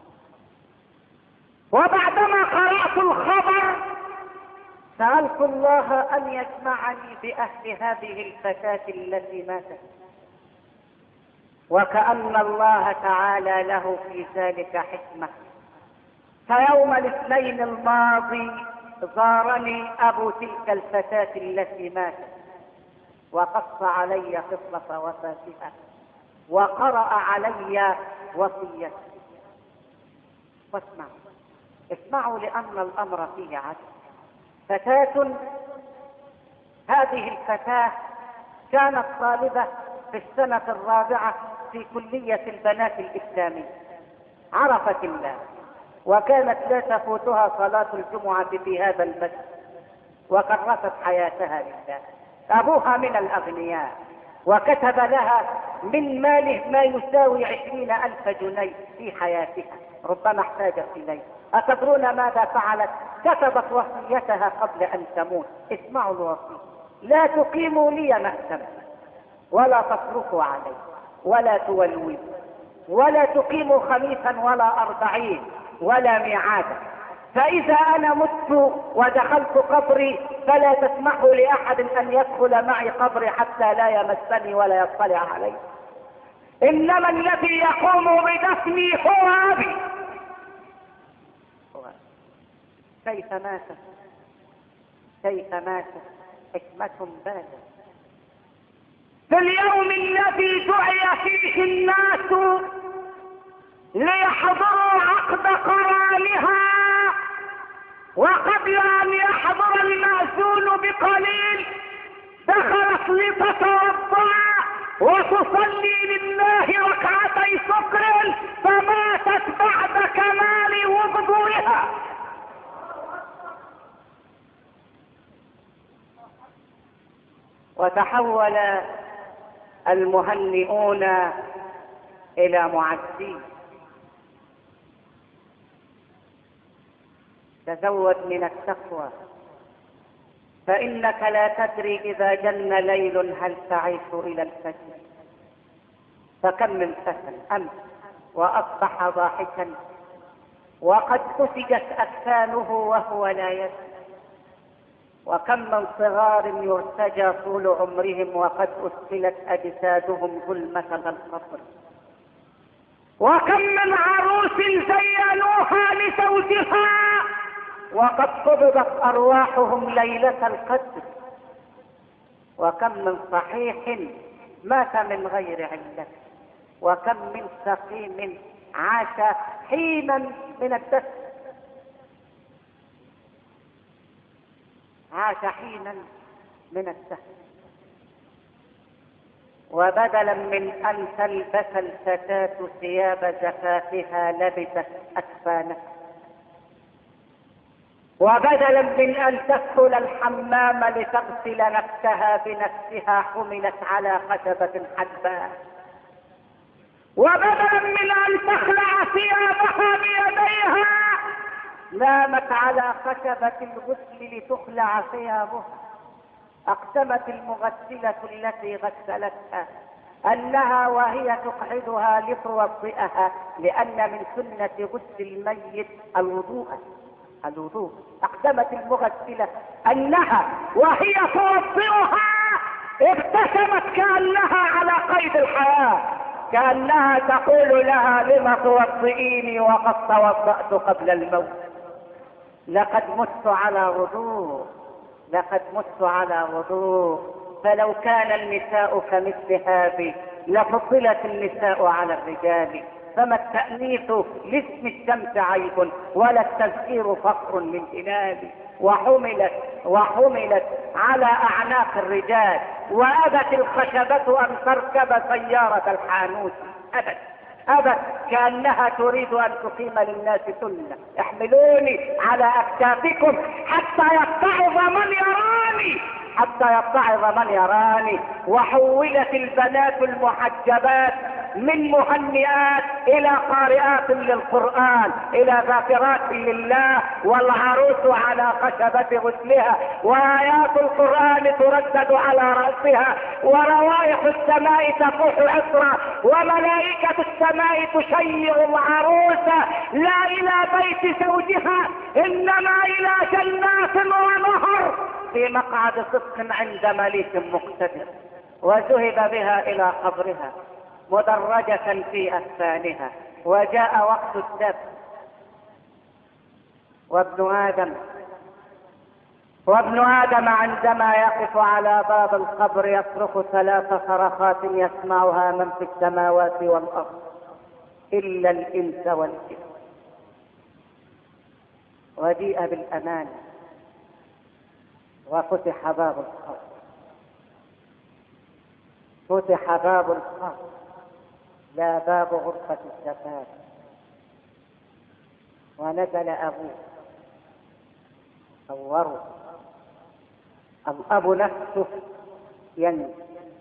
وبعدما قرأت الخبر سألت الله أن يجمعني بأهل هذه الفتاة التي ماتت، وكأن الله تعالى له في ذلك حكمة. فيوم الاثنين الماضي زارني أبو تلك الفتاة التي ماتت وقص علي قصة وفاتها وقرأ علي وصيته. اسمعوا لأن الأمر فيه عجب. فتاة، هذه الفتاة كانت طالبة في السنة الرابعة في كلية البنات الإسلامية، عرفت الله وكانت لا تفوتها صلاة الجمعة في هذا المسجد، وكرست حياتها لله. أبوها من الأغنياء وكتب لها من ماله ما يساوي 20,000 جنيه في حياتها، ربما احتاجت إليه. أتدرون ماذا فعلت؟ كتبت وصيتها قبل أن تموت. اسمعوا الوصية: لا تقيموا لي مأتما ولا تصرفوا علي ولا تولوا ولا تقيموا خميسا ولا 40 ولا ميعادا، فإذا أنا مت ودخلت قبري فلا تسمحوا لأحد أن يدخل معي قبري حتى لا يمسني ولا يطلع علي. إنما الذي يقوم بدفني هو أبي. كيف ماتت؟ كيف ماتت؟ حكمة بالغة. في اليوم الذي دعي فيه الناس ليحضروا عقد قرانها، وقبل ان يحضر المأذون بقليل دخلت لتتوضا وتصلي لله ركعتي شكر، فماتت بعد كمال وضوئها. وتحول المهنئون الى معزين. تزود من التقوى، فإنك لا تدري إذا جن ليل هل تعيش إلى الفجر. فكم من فتى أمس وأصبح ضاحكا وقد أسجت أكفانه وهو لا يدري، وكم من صغار يرتجى طول عمرهم وقد أسفلت أجسادهم ظلمة القبر، وكم من عروس زينوها لزوجها وقد قبضت أرواحهم ليلة القدر، وكم من صحيح مات من غير علة، وكم من سقيم عاش حينا من الدهر. عاش حينا من السهل، وبدلا من ان تلبس الفتاة ثياب زفافها لبست اكفانها، وبدلا من ان تدخل الحمام لتغسل نفسها بنفسها حملت على خشبة حدباء، وبدلا من ان تخلع ثيابها بيديها نامت على خشبة الغسل لتخلع ثيابها. اقسمت المغسلة التي غسلتها انها وهي تقعدها لتوضئها، لان من سنة غسل الميت الوضوء. اقسمت المغسلة انها وهي توضئها ابتسمت كأنها على قيد الحياة، كأنها تقول لها لم توضئيني وقد توضأت قبل الموت. لقد مت على وضوء، لقد مت على وضوء. فلو كان النساء كمثل هذه لفضلت النساء على الرجال. فما التأنيث لاسم الشمس عيب ولا التذكير فخر من جنابي. وحملت على اعناق الرجال، وابت الخشبة ان تركب سيارة الحانوت. ابت كأنها تريد ان تقيم للناس سنة. احملوني على اكتافكم حتى يتعظ من يراني. وحولت البنات المحجبات من مهنئات الى قارئات للقرآن، الى ذاكرات لله، والعروس على خشبة غسلها، وآيات القرآن تردد على رأسها، وروائح السماء تفوح عطرا، وملائكة السماء تشيع العروس لا الى بيت زوجها انما الى جنات ونهر في مقعد صدق عند مليك مقتدر. وذهب بها الى قبرها مدرجة في أكفانها. وجاء وقت الدفن، وابن آدم عندما يقف على باب القبر يصرخ 3 صرخات يسمعها من في السماوات والأرض إلا الإنس والجن. وجيء بالأمان وفتح باب القبر، فتح باب القبر لا باب غرفة الزفاف. ونزل أبوه صوروا الأب نفسه ينزل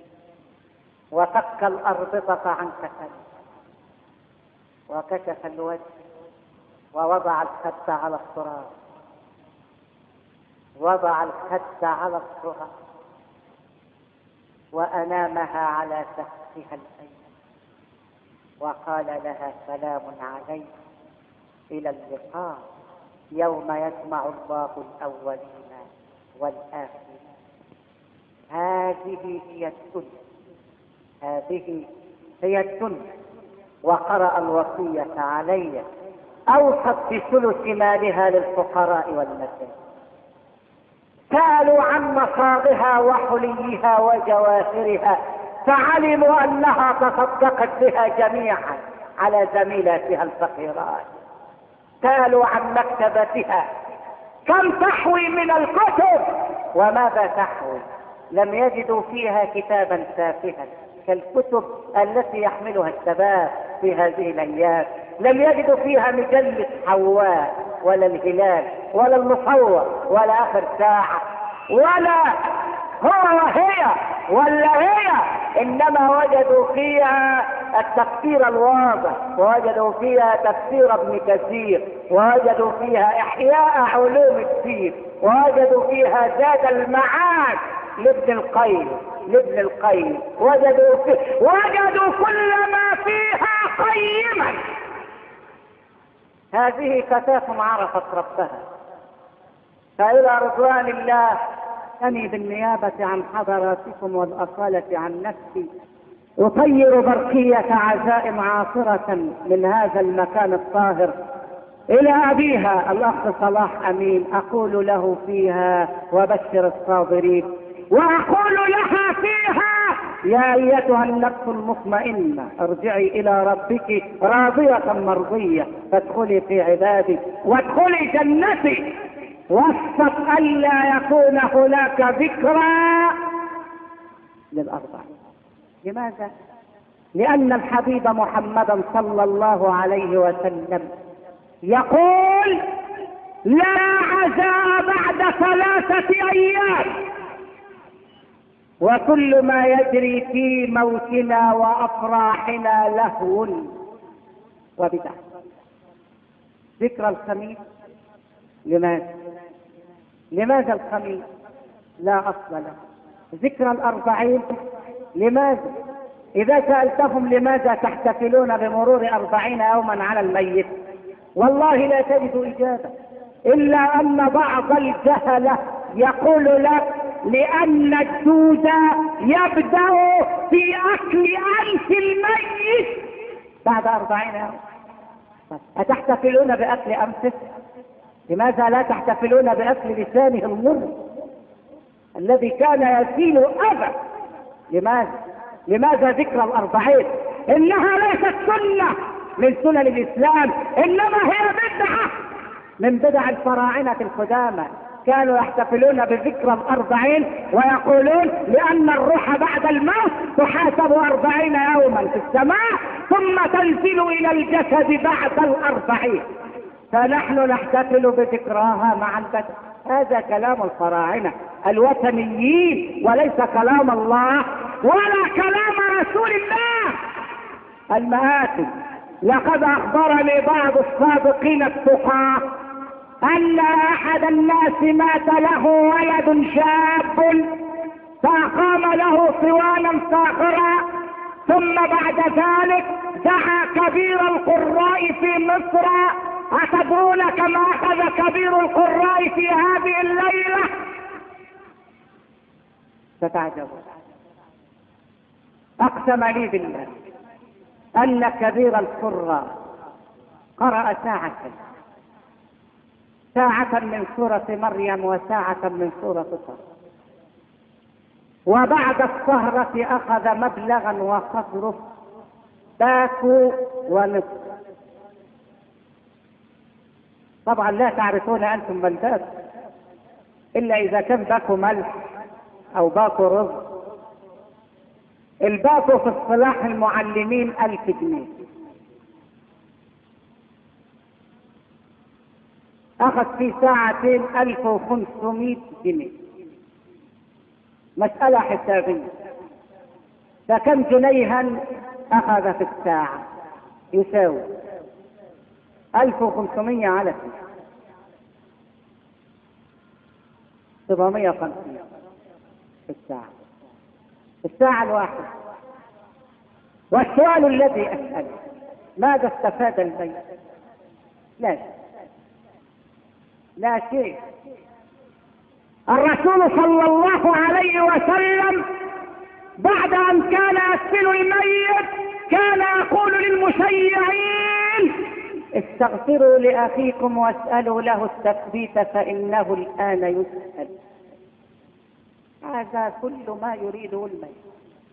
وفك الأربطة عن كفنه وكشف الوجه ووضع الخد على التراب، وأنامها على سقفها الأيمن وقال لها سلام عليك إلى اللقاء يوم يجمع الله الأولين والآخرين. هذه هي الدنيا. وقرأ الوصية علي أوصت بثلث مالها للفقراء والمساكين. سألوا عن مصاغها وحليها وجواهرها فعلموا أنها تصدقت بها جميعا على زميلاتها الفقيرات. سألوا عن مكتبتها كم تحوي من الكتب وماذا تحوي. لم يجدوا فيها كتابا تافها كالكتب التي يحملها الشباب في هذه الأيام. لم يجدوا فيها مجلة حواء ولا الهلال ولا المصور ولا آخر ساعة ولا هو وهي ولا هي، إنما وجدوا فيها التفسير الواضح، ووجدوا فيها تفسير ابن كثير، ووجدوا فيها إحياء علوم الدين، ووجدوا فيها زاد المعاد لابن القيم. وجدوا كل ما فيها قيما. هذه فتاة عرفت ربها. فإلى رضوان الله أني بالنيابة عن حضراتكم والأصالة عن نفسي أطير برقية عزائم عاصرة من هذا المكان الطاهر إلى أبيها الأخ صلاح أمين. أقول له فيها وبشر الصابرين، وأقول لها فيها يا أيتها النفس المطمئنة ارجعي إلى ربك راضية مرضية فادخلي في عبادي وادخلي جنتي. وفق ألا يكون هناك ذكرى للأربع. لماذا؟ لأن الحبيب محمدا صلى الله عليه وسلم يقول لا عزاء بعد 3 أيام، وكل ما يجري في موتنا وأفراحنا لهو وبدع. ذكرى الخميس لماذا الخميس؟ لا أصل له. ذكرى الأربعين لماذا؟ إذا سألتهم لماذا تحتفلون بمرور 40 يوما على الميت، والله لا تجد إجابة، إلا أن بعض الجهلة يقول لك لأن الجود يبدأ في أكل أنف الميت بعد 40 يوم. أتحتفلون بأكل أنفه؟ لماذا لا تحتفلون بأكل لسانه المر الذي كان يسيل أبدا؟ لماذا ذكرى الأربعين؟ إنها ليست سنة من سنن الإسلام، إنما هي بدعة من بدع الفراعنة القدامى. كانوا يحتفلون بذكرى الأربعين ويقولون لأن الروح بعد الموت تحاسب 40 يوما في السماء ثم تنزل إلى الجسد بعد 40، فنحن نحتفل بذكراها مع البدء. هذا كلام الفراعنة الوثنيين وليس كلام الله ولا كلام رسول الله. المآتم، لقد أخبرني بعض السابقين التقاة أن أحد الناس مات له ولد شاب فأقام له صوانا فاخرا، ثم بعد ذلك دعا كبير القراء في مصر. أتدرون كما أخذ كبير القراء في هذه الليلة؟ ستعجبون. أقسم لي بالله أن كبير القراء قرأ ساعة من سورة مريم وساعة من سورة طه، وبعد السهرة أخذ مبلغا وقدره باكو ونصف. طبعا لا تعرفون أنتم من باكو إلا إذا كان باكو ملح أو باكو رز. الباكو في اصطلاح المعلمين 1000 جنيه. أخذ في ساعتين 1500 جنيه. مسألة حسابية. فكم جنيها أخذ في الساعة؟ يساوي 1500 على 750 في الساعة الواحدة. والسؤال الذي أسأله ماذا استفاد الميت؟ لا شيء. الرسول صلى الله عليه وسلم بعد أن كان يدفن الميت كان يقول للمشيعين استغفروا لأخيكم واسألوا له التثبيت فإنه الآن يسأل. هذا كل ما يريده الميت،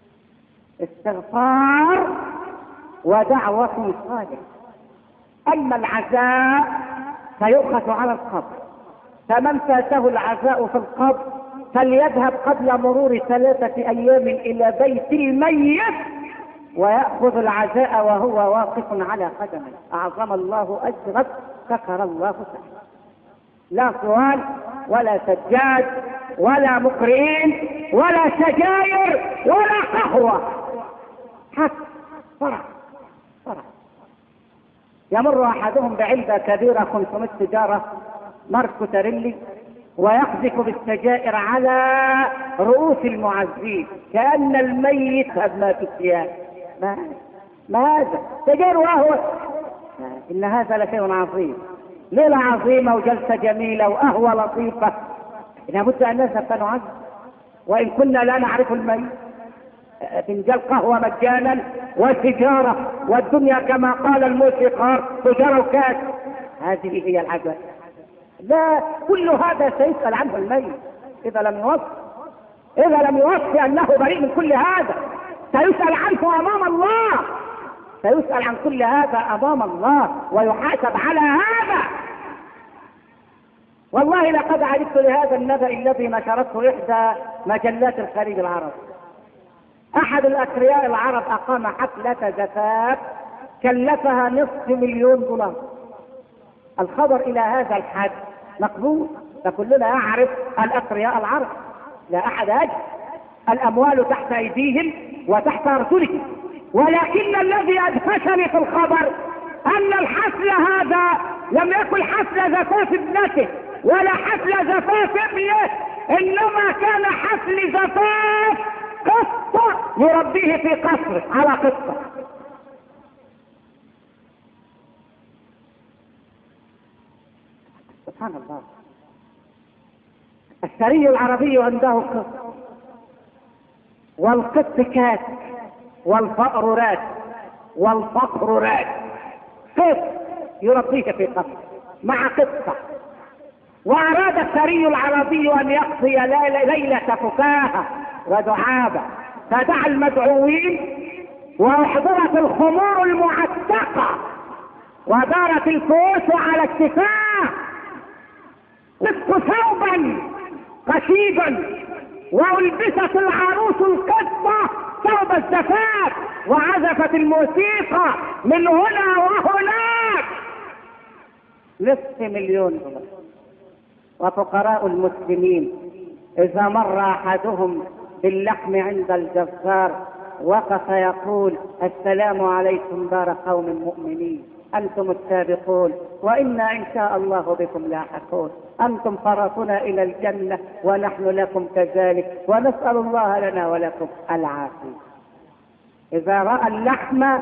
استغفار ودعوة صالحة. أما العزاء فيؤخذ على القبر، فمن فاته العزاء في القبر فليذهب قبل مرور 3 أيام إلى بيت الميت ويأخذ العزاء وهو واقف على قدمه. أعظم الله أجرك، شكر الله سعيك. لا صوان ولا سجاد ولا مقرئين ولا سجاير ولا قهوة، حتى فرح. يمر أحدهم بعلبة كبيرة 500 سيجارة ماركو تاريلي ويقذف بالسجائر على رؤوس المعزين كأن الميت قد مات الثياب. ما هذا سجائر وهو إن هذا لشيء عظيم. ليلة عظيمة وجلسة جميلة وقهوة لطيفة، لابد أن نذهب فنعز وإن كنا لا نعرف الميت. فنجان قهوة مجانا وسجارة والدنيا كما قال الموسيقار سجارة وكاس. هذه هي العزاء. لا، كل هذا سيسأل عنه الميت إذا لم يوصي أنه بريء من كل هذا. سيسأل عنه أمام الله، سيسأل عن كل هذا أمام الله ويحاسب على هذا. والله لقد عرفت لهذا النبأ الذي نشرته إحدى مجلات الخليج العربي. أحد الأثرياء العرب أقام حفلة زفاف كلفها $500,000. الخبر إلى هذا الحد مقبول، فكلنا يعرف الأثرياء العرب، لا أحد أجل، الأموال تحت أيديهم وتحت أرجلهم. ولكن الذي أدهشني في الخبر أن الحفل هذا لم يكن حفل زفاف ابنته ولا حفل زفاف ابنه، إنما كان حفل زفاف قطة يربيه في قصره على قطة. سبحان الله. الثري العربي عنده قط، والقط كات، والفأر راد، والفقر راد. قط يربيه في قصر مع قطة. وأراد الثري العربي أن يقضي ليلة فكاهة ودعابة، فدعا المدعوين وأحضرت الخمور المعتقة ودارت الكؤوس على اكتفاء، لبس ثوبا قشيدا، والبست العروس القطة ثوب الزفاف، وعزفت الموسيقى من هنا وهناك. $500,000. وفقراء المسلمين إذا مر أحدهم باللحم عند الجزار وقف يقول: السلام عليكم دار قوم مؤمنين، أنتم السابقون وإنا إن شاء الله بكم لاحقون، أنتم فرطنا إلى الجنة ونحن لكم كذلك، ونسأل الله لنا ولكم العافية. إذا رأى اللحم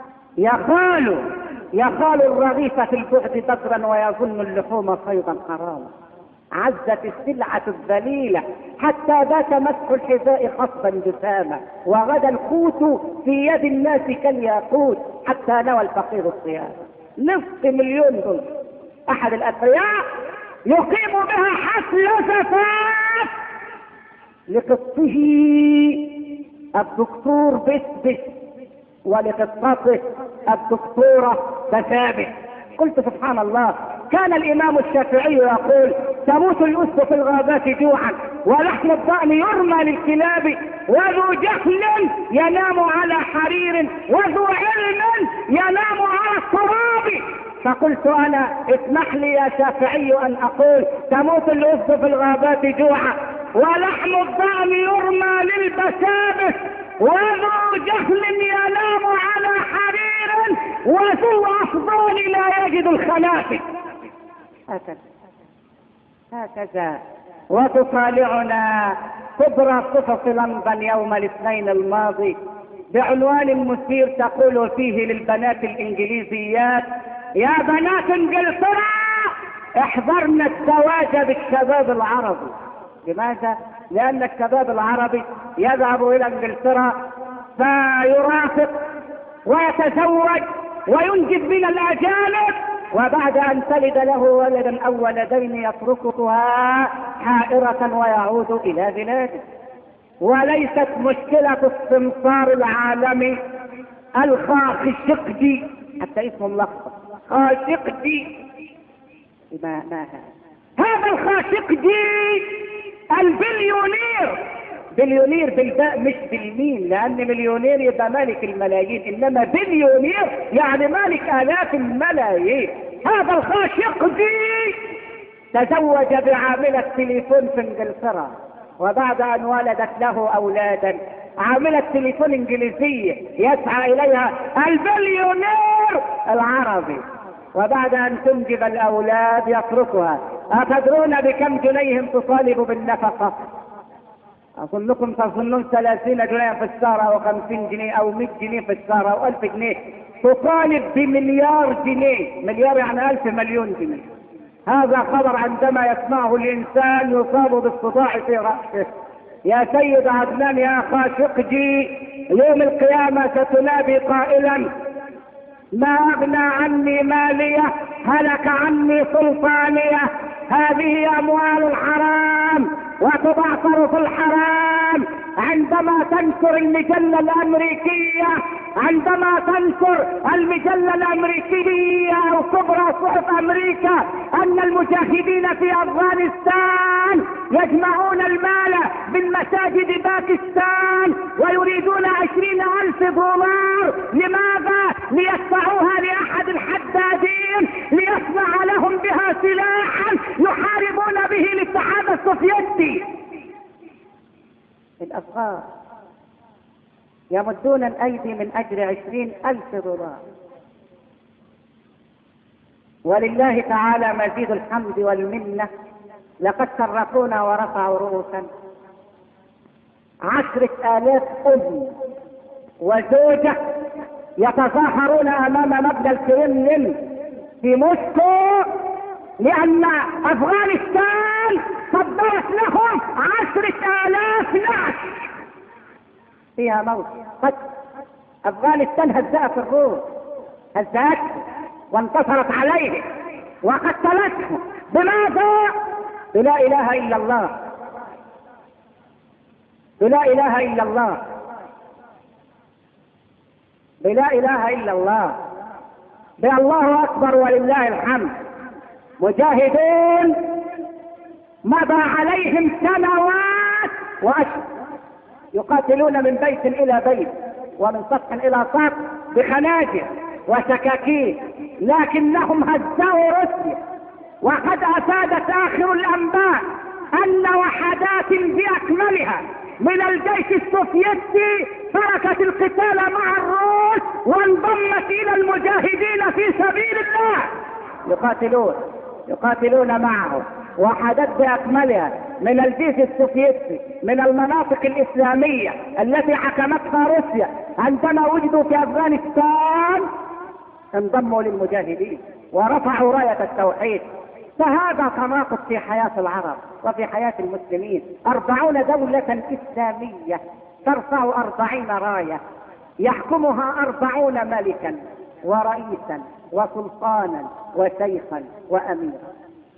يخال الرغيف في البعد بدرا ويظن اللحوم صيدا حراما. عزت السلعة الذليلة حتى بات مسح الحذاء خصبا جساما، وغدا القوت في يد الناس كالياقوت، حتى نوى الفقير الصيام. $500,000. أحد الأثرياء يقيم بها حفل زفاف لقطه الدكتور بسبس ولقطته الدكتورة بثابت. قلت سبحان الله. كان الإمام الشافعي يقول: تموت الأسد في الغابات جوعا، ولحم الضأن يرمى للكلاب، وذو جهل ينام على حرير، وذو علم ينام على التراب. فقلت أنا: اسمح لي يا شافعي أن أقول: تموت الأسد في الغابات جوعا، ولحم الضأن يرمى للبسابس، وذو جهل ينام على حرير، وذو أفضال لا يجد الخلافة. هكذا وتطالعنا كبرى صفة لندن يوم الاثنين الماضي بعنوان مثير تقول فيه للبنات الإنجليزيات: يا بنات انجلترا احذرن الزواج بالشباب العربي. لماذا؟ لأن الشباب العربي يذهب إلى انجلترا فيرافق ويتزوج وينجب من الأجانب، وبعد أن تلد له ولدا أو ولدين يتركها حائرة ويعود إلى بلاده. وليست مشكلة السمسار العالمي الخاشقجي، حتى اسمه ملخبط، خاشقجي. ما هذا الخاشقجي بليونير بالباء مش بالميم، لأن مليونير يبقى مالك الملايين، إنما بليونير يعني مالك آلاف الملايين. هذا الخاشقجي تزوج بعاملة تليفون في انجلترا، وبعد أن ولدت له أولادا عاملة تليفون انجليزية يسعى إليها البليونير العربي، وبعد أن تنجب الأولاد يتركها. أتدرون بكم جنيهم تطالب بالنفقة؟ أظنكم تظنون 30 جنيه في الشهر أو 50 جنيه أو 100 جنيه في الشهر أو 1000 جنيه. تطالب بمليار جنيه، مليار يعني 1000 مليون جنيه. هذا خبر عندما يسمعه الإنسان يصاب بالصداع في رأسه. يا سيد عدنان يا خاشقجي، يوم القيامة ستنادي قائلا: ما أغنى عني مالية، هلك عني سلطانية، هذه أموال الحرام وتبعثر في الحرام، عندما تنشر المجلة الامريكية، عندما تنشر المجلة الامريكية او كبرى صحف امريكا ان المجاهدين في افغانستان يجمعون المال من مساجد باكستان ويريدون 20,000 دولار، لماذا؟ ليدفعوها لاحد الحدادين ليصنع لهم بها سلاحا يحاربون به الاتحاد السوفيتي. الافغان يمدون الايدي من اجل 20,000 دولار. ولله تعالى مزيد الحمد والمنة، لقد شرفونا ورفعوا رؤوسا. 10,000 ام وزوجة يتظاهرون امام مبنى الكرملين في موسكو لان افغانستان صدرت لهم 10,000 نعش فيها موت. قد افغانستان هزأت الروس، هزأت وانتصرت عليه وقتلته. بماذا؟ بلا اله الا الله، بلا اله الا الله، بلا اله الا الله، بالله اكبر ولله الحمد. مجاهدون مضى عليهم سنوات واشهر يقاتلون من بيت الى بيت ومن سطح الى سطح بخناجر وسكاكين، لكنهم هزأوا روسيا. وقد افادت اخر الانباء ان وحدات باكملها من الجيش السوفيتي تركت القتال مع الروس وانضمت الى المجاهدين في سبيل الله. يقاتلون معه وحدات باكملها من الجيش السوفيتي من المناطق الاسلامية التي حكمتها روسيا. عندما وجدوا في افغانستان انضموا للمجاهدين ورفعوا راية التوحيد. فهذا تناقض في حياة العرب وفي حياة المسلمين. 40 دولة اسلامية ترفع 40 راية يحكمها 40 ملكا ورئيسا وسلطانا وشيخا واميرا،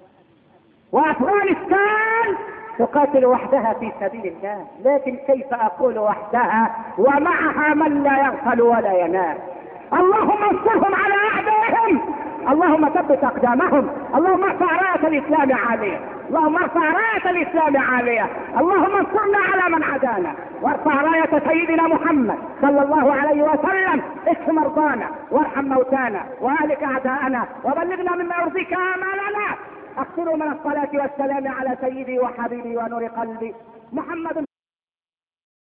وافغانستان تقاتل وحدها في سبيل الله. لكن كيف اقول وحدها ومعها من لا يغفل ولا ينام؟ اللهم انصرهم على اعدائهم، اللهم ثبت اقدامهم، اللهم ارفع راية الاسلام عالية، اللهم ارفع راية الاسلام عالية، اللهم انصرنا على من عادانا، وارفع راية سيدنا محمد صلى الله عليه وسلم. اشف مرضانا وارحم موتانا واهلك اعداءنا وبلغنا مما يرضيك امالنا. اكثروا من الصلاة والسلام على سيدي وحبيبي ونور قلبي محمد